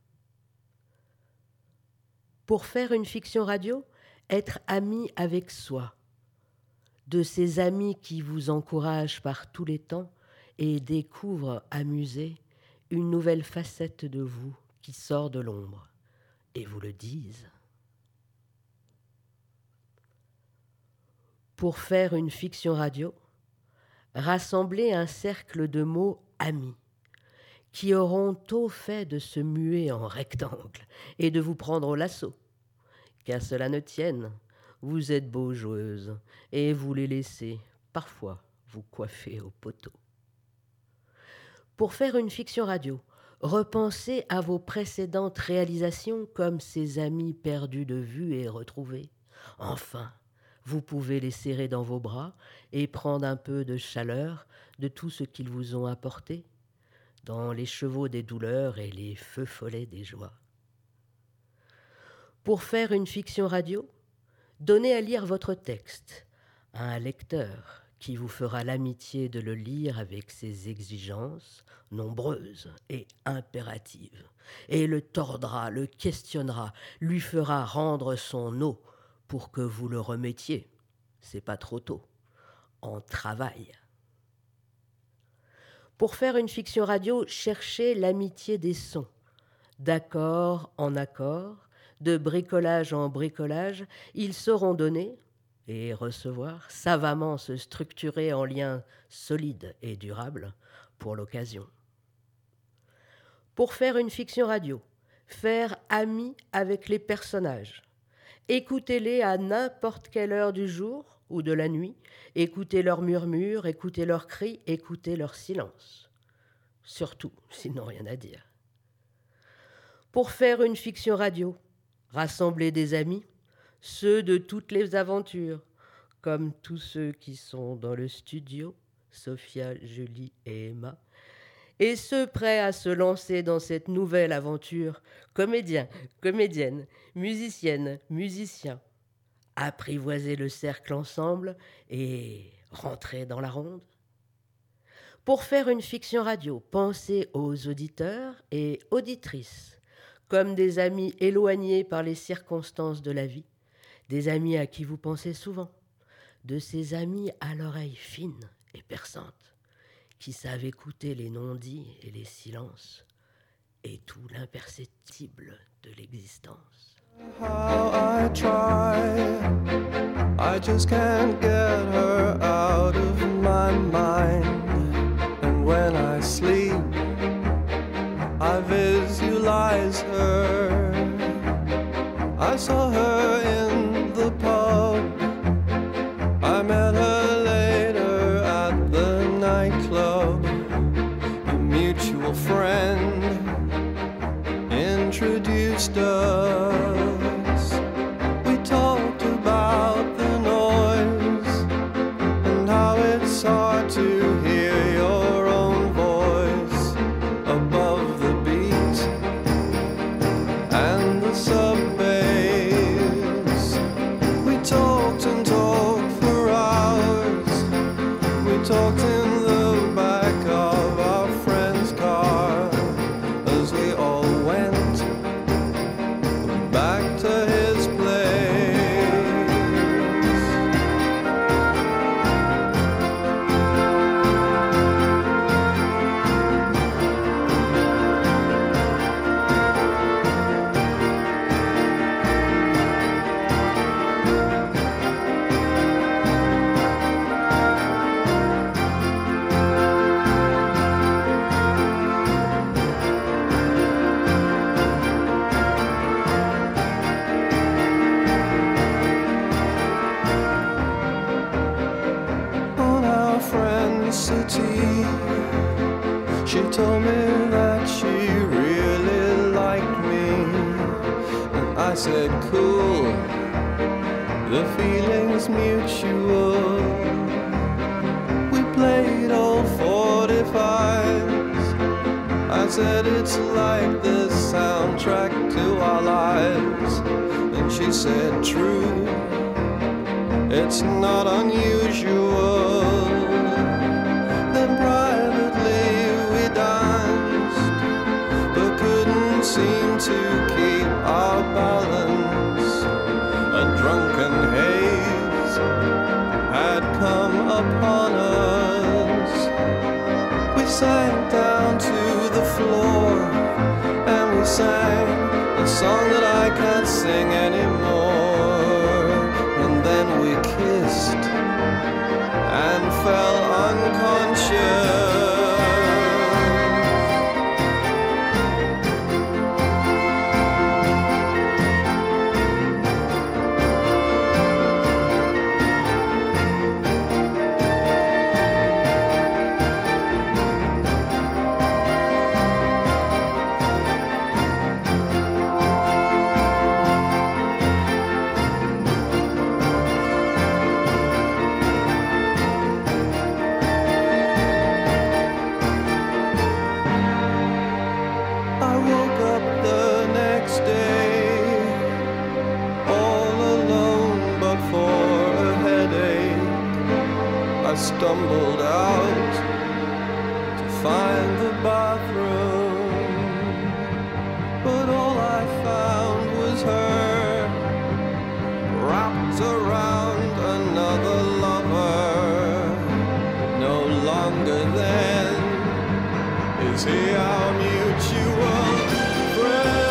Pour faire une fiction radio, être ami avec soi, de ces amis qui vous encouragent par tous les temps et découvrent, amusés, une nouvelle facette de vous qui sort de l'ombre et vous le disent. Pour faire une fiction radio, rassembler un cercle de mots amis qui auront tôt fait de se muer en rectangle et de vous prendre au lasso. Qu'à cela ne tienne, vous êtes beaux joueuses et vous les laissez parfois vous coiffer au poteau. Pour faire une fiction radio, repensez à vos précédentes réalisations comme ces amis perdus de vue et retrouvés. Enfin, vous pouvez les serrer dans vos bras et prendre un peu de chaleur de tout ce qu'ils vous ont apporté, dans les chevaux des douleurs et les feux follets des joies. Pour faire une fiction radio, donnez à lire votre texte à un lecteur qui vous fera l'amitié de le lire avec ses exigences nombreuses et impératives, et le tordra, le questionnera, lui fera rendre son eau pour que vous le remettiez, c'est pas trop tôt, en travail. Pour faire une fiction radio, cherchez l'amitié des sons, d'accord en accord, de bricolage en bricolage, ils sauront donner et recevoir, savamment se structurer en liens solides et durables pour l'occasion. Pour faire une fiction radio, faire ami avec les personnages, écoutez-les à n'importe quelle heure du jour ou de la nuit, écoutez leurs murmures, écoutez leurs cris, écoutez leur silence. Surtout s'ils n'ont rien à dire. Pour faire une fiction radio, rassemblez des amis, ceux de toutes les aventures, comme tous ceux qui sont dans le studio, Sophia, Julie et Emma, et ceux prêts à se lancer dans cette nouvelle aventure, comédiens, comédiennes, musiciennes, musiciens. Apprivoisez le cercle ensemble et rentrez dans la ronde. Pour faire une fiction radio, pensez aux auditeurs et auditrices, comme des amis éloignés par les circonstances de la vie, des amis à qui vous pensez souvent, de ces amis à l'oreille fine et perçante, qui savent écouter les non-dits et les silences, et tout l'imperceptible de l'existence. How I try, I just can't get her out of my mind. And when I sleep, I visualize her. I saw her in the pub. I met her later at the nightclub. A mutual friend introduced us. We talked about the noise and how it's hard to hear your own voice above the beat and the sub bass. We talked and talked for hours. We talked in the back of our friend's car as we all went back to his place. On our friend's city, she told me that said cool, the feeling's mutual. We played all forty-fives. I said it's like the soundtrack to our lives. And she said true, it's not unusual. Then privately we danced, but couldn't seem to keep our balance. A drunken haze had come upon us. We sank down to the floor and we sang a song that I can't sing anymore. And then we kissed and fell unconscious. I stumbled out to find the bathroom, but all I found was her wrapped around another lover. No longer then is he our mutual friend.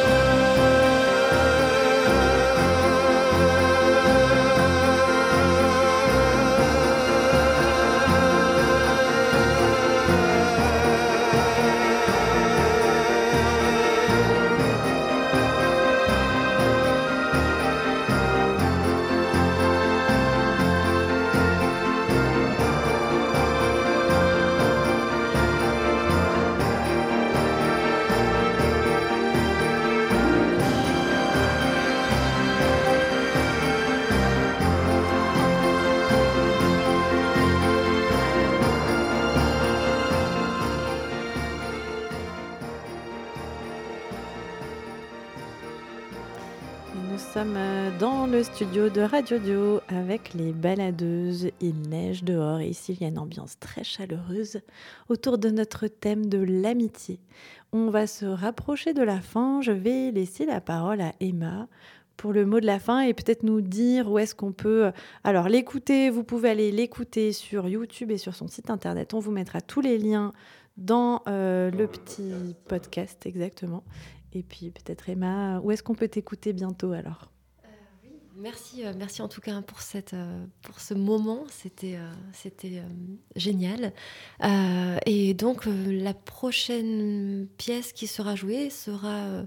Nous sommes dans le studio de Radio Dio avec les baladeuses. Il neige dehors et ici il y a une ambiance très chaleureuse autour de notre thème de l'amitié. On va se rapprocher de la fin. Je vais laisser la parole à Emma pour le mot de la fin et peut-être nous dire où est-ce qu'on peut... Alors l'écouter, vous pouvez aller l'écouter sur YouTube et sur son site internet. On vous mettra tous les liens dans euh, le petit podcast, exactement. Et puis peut-être Emma, où est-ce qu'on peut t'écouter bientôt alors ? euh, oui. Merci, euh, merci en tout cas pour, cette, euh, pour ce moment, c'était, euh, c'était euh, génial. Euh, et donc euh, la prochaine pièce qui sera jouée sera euh,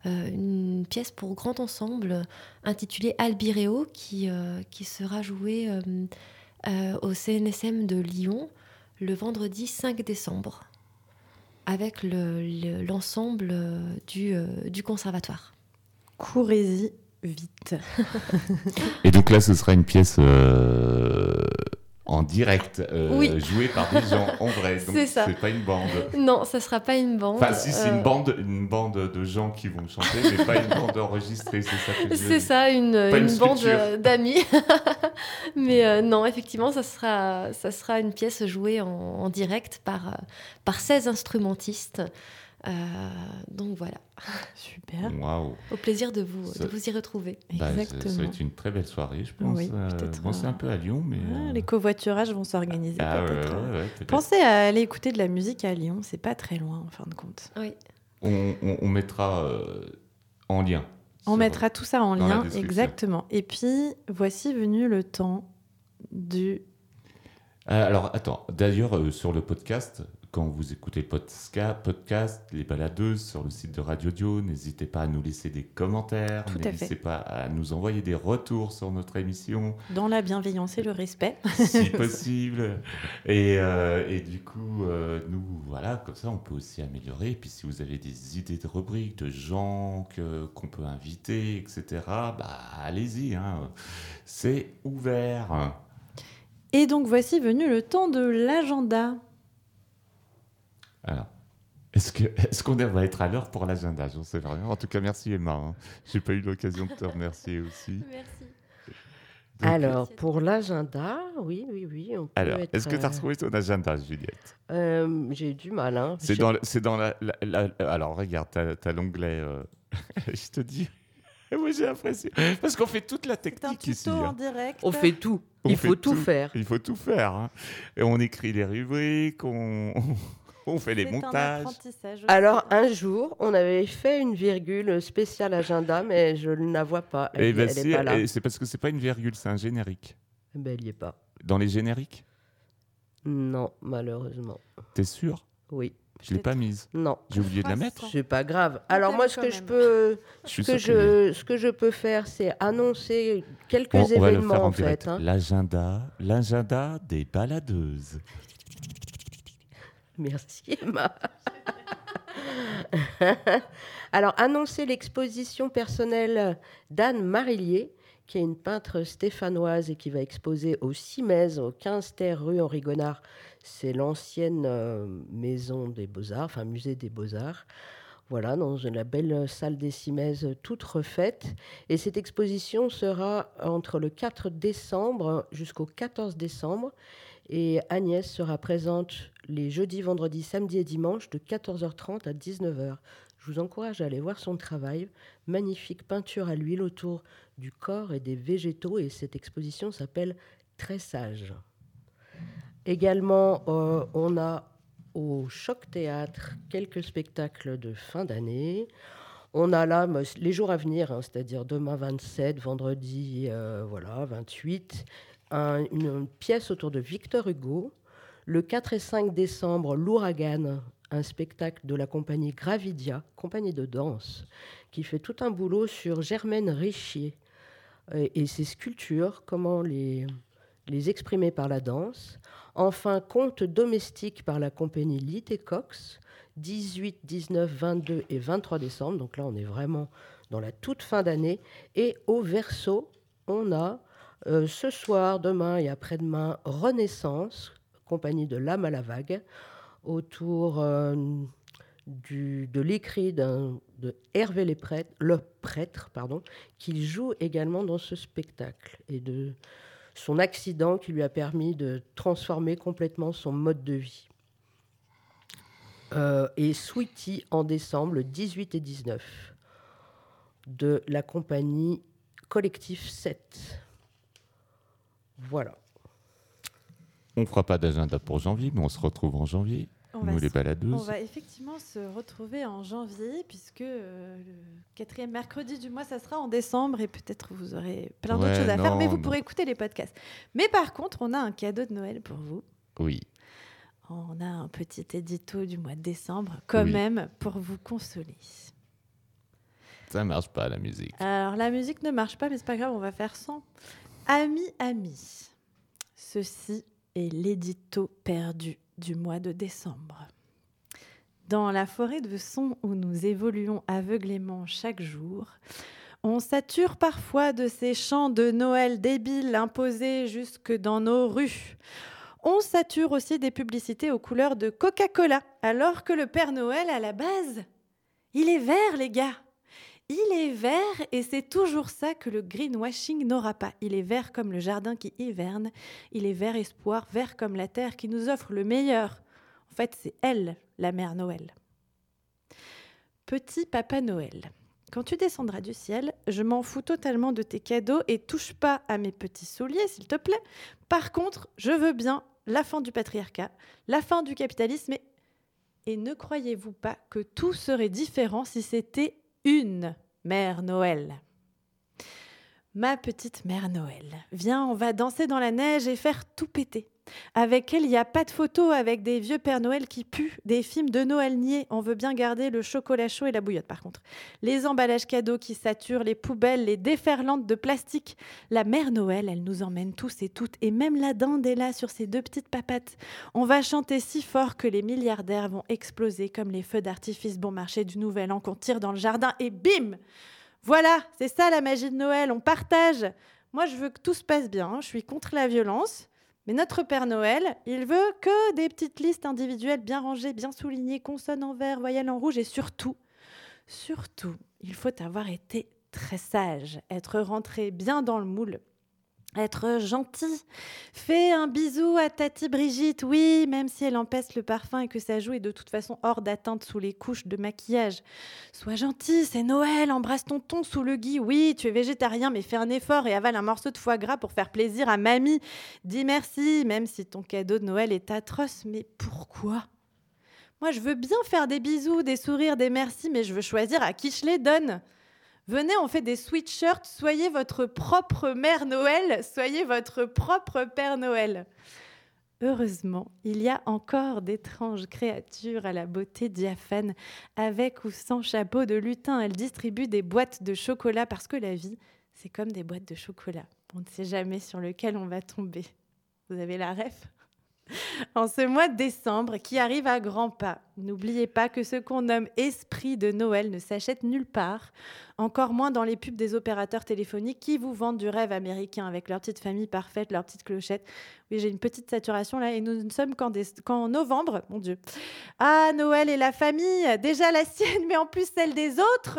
une pièce pour grand ensemble intitulée Albireo qui, euh, qui sera jouée euh, euh, au C N S M de Lyon le vendredi cinq décembre. Avec le, le, l'ensemble du, euh, du conservatoire. Courez-y vite. Et donc là, ce sera une pièce euh, en direct, euh, oui. jouée par des gens en vrai. Donc c'est ça. C'est pas une bande. Non, ça sera pas une bande. Enfin, si c'est euh... une bande, une bande de gens qui vont chanter, mais pas une bande enregistrée, c'est ça que je C'est ça, une, une, une bande d'amis. Mais euh, non, effectivement, ça sera, ça sera une pièce jouée en, en direct par, euh, par seize instrumentistes. Euh, donc voilà. Super. Waouh. Au plaisir de vous, ça, de vous y retrouver. Bah, Exactement. Ça va être une très belle soirée, je pense. Oui, euh, bon, c'est un peu à Lyon, mais... Ah, les covoiturages vont s'organiser ah, peut-être. Ouais, ouais, ouais, peut-être. Pensez à aller écouter de la musique à Lyon, c'est pas très loin en fin de compte. Oui. On, on, on mettra euh, en lien. On sur, mettra tout ça en lien, exactement. Et puis, voici venu le temps du... Euh, alors, attends. D'ailleurs, euh, sur le podcast, quand vous écoutez le podca- podcast, les baladeuses sur le site de Radio Dio, n'hésitez pas à nous laisser des commentaires, Tout à n'hésitez fait. pas à nous envoyer des retours sur notre émission. Dans la bienveillance et le respect. Si possible. Et, euh, et du coup, euh, nous, voilà, comme ça, on peut aussi améliorer. Et puis, si vous avez des idées de rubriques, de gens que, qu'on peut inviter, et cetera, bah, allez-y, hein. C'est ouvert. Et donc, voici venu le temps de l'agenda. Alors, est-ce, que, est-ce qu'on va être à l'heure pour l'agenda ? J'en sais rien. En tout cas, merci Emma. Hein. J'ai pas eu l'occasion de te remercier aussi. Merci. Donc, Alors, pour l'agenda, oui, oui, oui. On peut alors, être, est-ce que tu as euh, retrouvé ton agenda, Juliette ? euh, J'ai eu du mal. Hein. C'est J'ai- dans, le- c'est dans la, la- la- Alors, regarde, t'as, t'as l'onglet. euh, Je te dis. Moi, j'ai l'impression. Parce qu'on fait toute la technique ici. hein. direct. On fait tout. On Il fait faut tout faire. Il faut tout faire. hein. Et on écrit les rubriques, on, on fait les C'est un montages. apprentissage aussi. Alors, un jour, on avait fait une virgule spéciale agenda, mais je ne la vois pas. Elle, Et ben, elle est si, pas là. et c'est parce que c'est pas une virgule, c'est un générique. Ben, elle n'y est pas. Dans les génériques ? Non, malheureusement. T'es sûr ? Oui. Je l'ai pas mise. Non. J'ai oublié de la mettre. C'est pas grave. Alors moi, ce quand que je même. peux, Je ce suis que sûr qu'il je, ce que je peux faire, c'est annoncer quelques On, on va le événements faire en en direct. fait. hein. L'agenda, l'agenda des baladeuses. Merci Emma. Alors, annoncer l'exposition personnelle d'Anne Marillier, qui est une peintre stéphanoise et qui va exposer au Cimez, au quinze terre rue Henri Gonard. C'est l'ancienne euh, maison des Beaux-Arts, enfin musée des Beaux-Arts. Voilà, dans la belle salle des Cimez, euh, toute refaite. Et cette exposition sera entre le quatre décembre jusqu'au quatorze décembre. Et Agnès sera présente les jeudis, vendredis, samedis et dimanches de quatorze heures trente à dix-neuf heures. Je vous encourage à aller voir son travail. Magnifique peinture à l'huile autour du corps et des végétaux. Et cette exposition s'appelle Tressage. Également, euh, on a au Choc Théâtre quelques spectacles de fin d'année. On a là me- les jours à venir, hein, c'est-à-dire demain vingt-sept, vendredi euh, voilà, vingt-huit, un- une, une pièce autour de Victor Hugo. Le quatre et cinq décembre, l'Ouragan, un spectacle de la compagnie Gravidia, compagnie de danse, qui fait tout un boulot sur Germaine Richier et, et ses sculptures, comment les, les exprimer par la danse. Enfin, contes domestiques par la compagnie Litt et Cox, dix-huit, dix-neuf, vingt-deux et vingt-trois décembre. Donc là, on est vraiment dans la toute fin d'année. Et au Verseau, on a euh, ce soir, demain et après-demain, Renaissance, compagnie de L'âme à la vague, autour euh, du, de l'écrit d'un, de Hervé Les Prêtre, le prêtre, pardon, qui joue également dans ce spectacle, et de son accident qui lui a permis de transformer complètement son mode de vie. Euh, et Sweetie en décembre, le dix-huit et dix-neuf, de la compagnie Collectif sept. Voilà. On ne fera pas d'agenda pour janvier, mais on se retrouve en janvier. On nous, va les se- baladeuses. On va effectivement se retrouver en janvier, puisque euh, le quatrième mercredi du mois, ça sera en décembre, et peut-être vous aurez plein d'autres Ouais, choses à faire, non, mais vous non. pourrez écouter les podcasts. Mais par contre, on a un cadeau de Noël pour vous. Oui. On a un petit édito du mois de décembre, quand Oui. même, pour vous consoler. Ça marche pas, la musique. Alors, la musique ne marche pas, mais c'est pas grave, on va faire sans. Amis, amis, ceci est l'édito perdu du mois de décembre. Dans la forêt de sons où nous évoluons aveuglément chaque jour, on sature parfois de ces chants de Noël débiles imposés jusque dans nos rues. On sature aussi des publicités aux couleurs de Coca-Cola, alors que le Père Noël, à la base, il est vert, les gars. Il est vert, et c'est toujours ça que le greenwashing n'aura pas. Il est vert comme le jardin qui hiverne. Il est vert espoir, vert comme la terre qui nous offre le meilleur. En fait, c'est elle, la mère Noël. Petit Papa Noël, quand tu descendras du ciel, je m'en fous totalement de tes cadeaux et touche pas à mes petits souliers, s'il te plaît. Par contre, je veux bien la fin du patriarcat, la fin du capitalisme, et, et ne croyez-vous pas que tout serait différent si c'était une mère Noël. Ma petite mère Noël. Viens, on va danser dans la neige et faire tout péter. Avec elle, il n'y a pas de photos avec des vieux Pères Noël qui puent, des films de Noël niais. On veut bien garder le chocolat chaud et la bouillotte, par contre. Les emballages cadeaux qui saturent, les poubelles, les déferlantes de plastique. La mère Noël, elle nous emmène tous et toutes. Et même la dinde est là sur ses deux petites papates. On va chanter si fort que les milliardaires vont exploser comme les feux d'artifice bon marché du Nouvel An qu'on tire dans le jardin. Et bim! Voilà, c'est ça la magie de Noël, on partage. Moi, je veux que tout se passe bien. Hein. Je suis contre la violence. Mais notre Père Noël, il veut que des petites listes individuelles bien rangées, bien soulignées, consonnes en vert, voyelles en rouge. Et surtout, surtout, il faut avoir été très sage, être rentré bien dans le moule, être gentil. Fais un bisou à Tati Brigitte, oui, même si elle empeste le parfum et que sa joue est de toute façon hors d'atteinte sous les couches de maquillage. Sois gentil, c'est Noël, embrasse tonton sous le gui. Oui, tu es végétarien, mais fais un effort et avale un morceau de foie gras pour faire plaisir à mamie. Dis merci, même si ton cadeau de Noël est atroce. Mais pourquoi ? Moi, je veux bien faire des bisous, des sourires, des merci, mais je veux choisir à qui je les donne. Venez, on fait des sweatshirts, soyez votre propre mère Noël, soyez votre propre Père Noël. Heureusement, il y a encore d'étranges créatures à la beauté diaphane, avec ou sans chapeau de lutin. Elles distribuent des boîtes de chocolat parce que la vie, c'est comme des boîtes de chocolat. On ne sait jamais sur lequel on va tomber. Vous avez la ref ? En ce mois de décembre qui arrive à grands pas, n'oubliez pas que ce qu'on nomme esprit de Noël ne s'achète nulle part, encore moins dans les pubs des opérateurs téléphoniques qui vous vendent du rêve américain avec leur petite famille parfaite, leur petite clochette. Oui, j'ai une petite saturation là et nous ne sommes qu'en, des... qu'en novembre, mon Dieu. Ah, Noël et la famille, déjà la sienne, mais en plus celle des autres.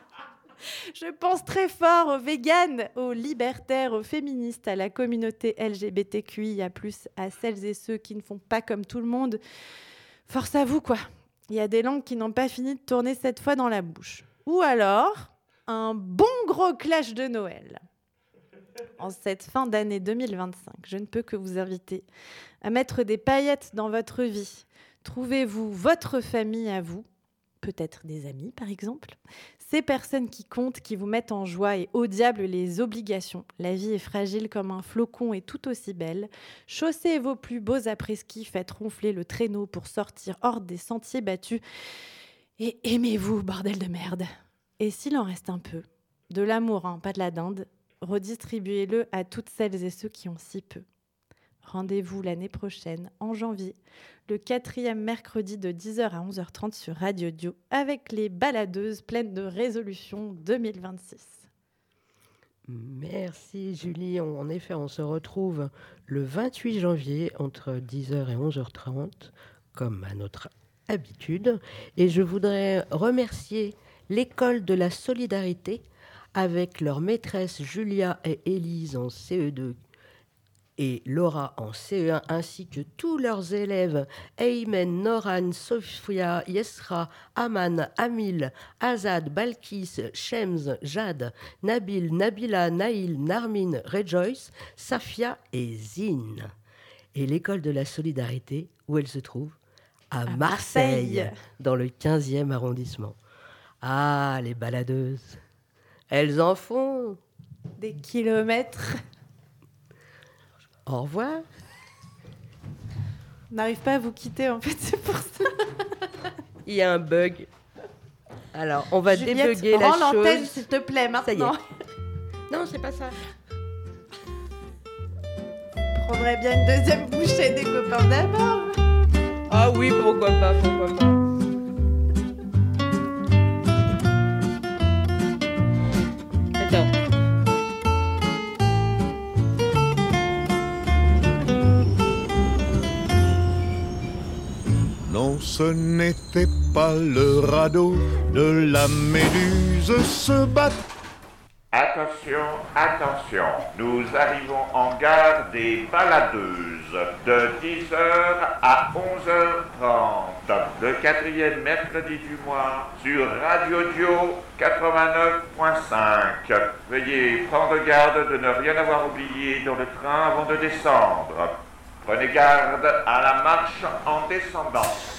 Je pense très fort aux véganes, aux libertaires, aux féministes, à la communauté L G B T Q I A plus, à celles et ceux qui ne font pas comme tout le monde. Force à vous, quoi. Il y a des langues qui n'ont pas fini de tourner cette fois dans la bouche. Ou alors, un bon gros clash de Noël. En cette fin d'année deux mille vingt-cinq, je ne peux que vous inviter à mettre des paillettes dans votre vie. Trouvez-vous votre famille à vous, peut-être des amis par exemple. Ces personnes qui comptent, qui vous mettent en joie et au diable les obligations. La vie est fragile comme un flocon et tout aussi belle. Chaussez vos plus beaux après-ski, faites ronfler le traîneau pour sortir hors des sentiers battus. Et aimez-vous, bordel de merde. Et s'il en reste un peu, de l'amour, hein, pas de la dinde, redistribuez-le à toutes celles et ceux qui ont si peu. Rendez-vous l'année prochaine, en janvier, le quatrième mercredi de dix heures à onze heures trente sur Radio Dio, avec les baladeuses pleines de résolutions deux mille vingt-six. Merci Julie. En effet, on se retrouve le vingt-huit janvier entre dix heures et onze heures trente, comme à notre habitude. Et je voudrais remercier l'École de la Solidarité, avec leurs maîtresses Julia et Élise en C E deux et Laura en C E un, ainsi que tous leurs élèves Aymen, Noran, Sofia, Yesra, Aman, Amil, Azad, Balkis, Shems, Jade, Nabil, Nabila, Naïl, Narmin, Rejoice, Safia et Zine. Et l'école de la solidarité, où elle se trouve ? À, à Marseille, Marseille, dans le quinzième arrondissement. Ah, les baladeuses, elles en font des kilomètres. Au revoir. On n'arrive pas à vous quitter, en fait, c'est pour ça. Il y a un bug. Alors, on va Juliette, débugger la chose. Rends l'antenne, s'il te plaît, maintenant. Ça y est. Non, c'est pas ça. Je prendrais bien une deuxième bouchée des copains d'abord. Ah oui, pourquoi pas, pourquoi pas. Attends. Non, ce n'était pas le radeau de la Méduse se battre. Attention, attention, nous arrivons en gare des Baladeuses de dix heures à onze heures trente, le quatrième mercredi du mois sur Radio Dio quatre-vingt-neuf point cinq. Veuillez prendre garde de ne rien avoir oublié dans le train avant de descendre. Prenez garde à la marche en descendant.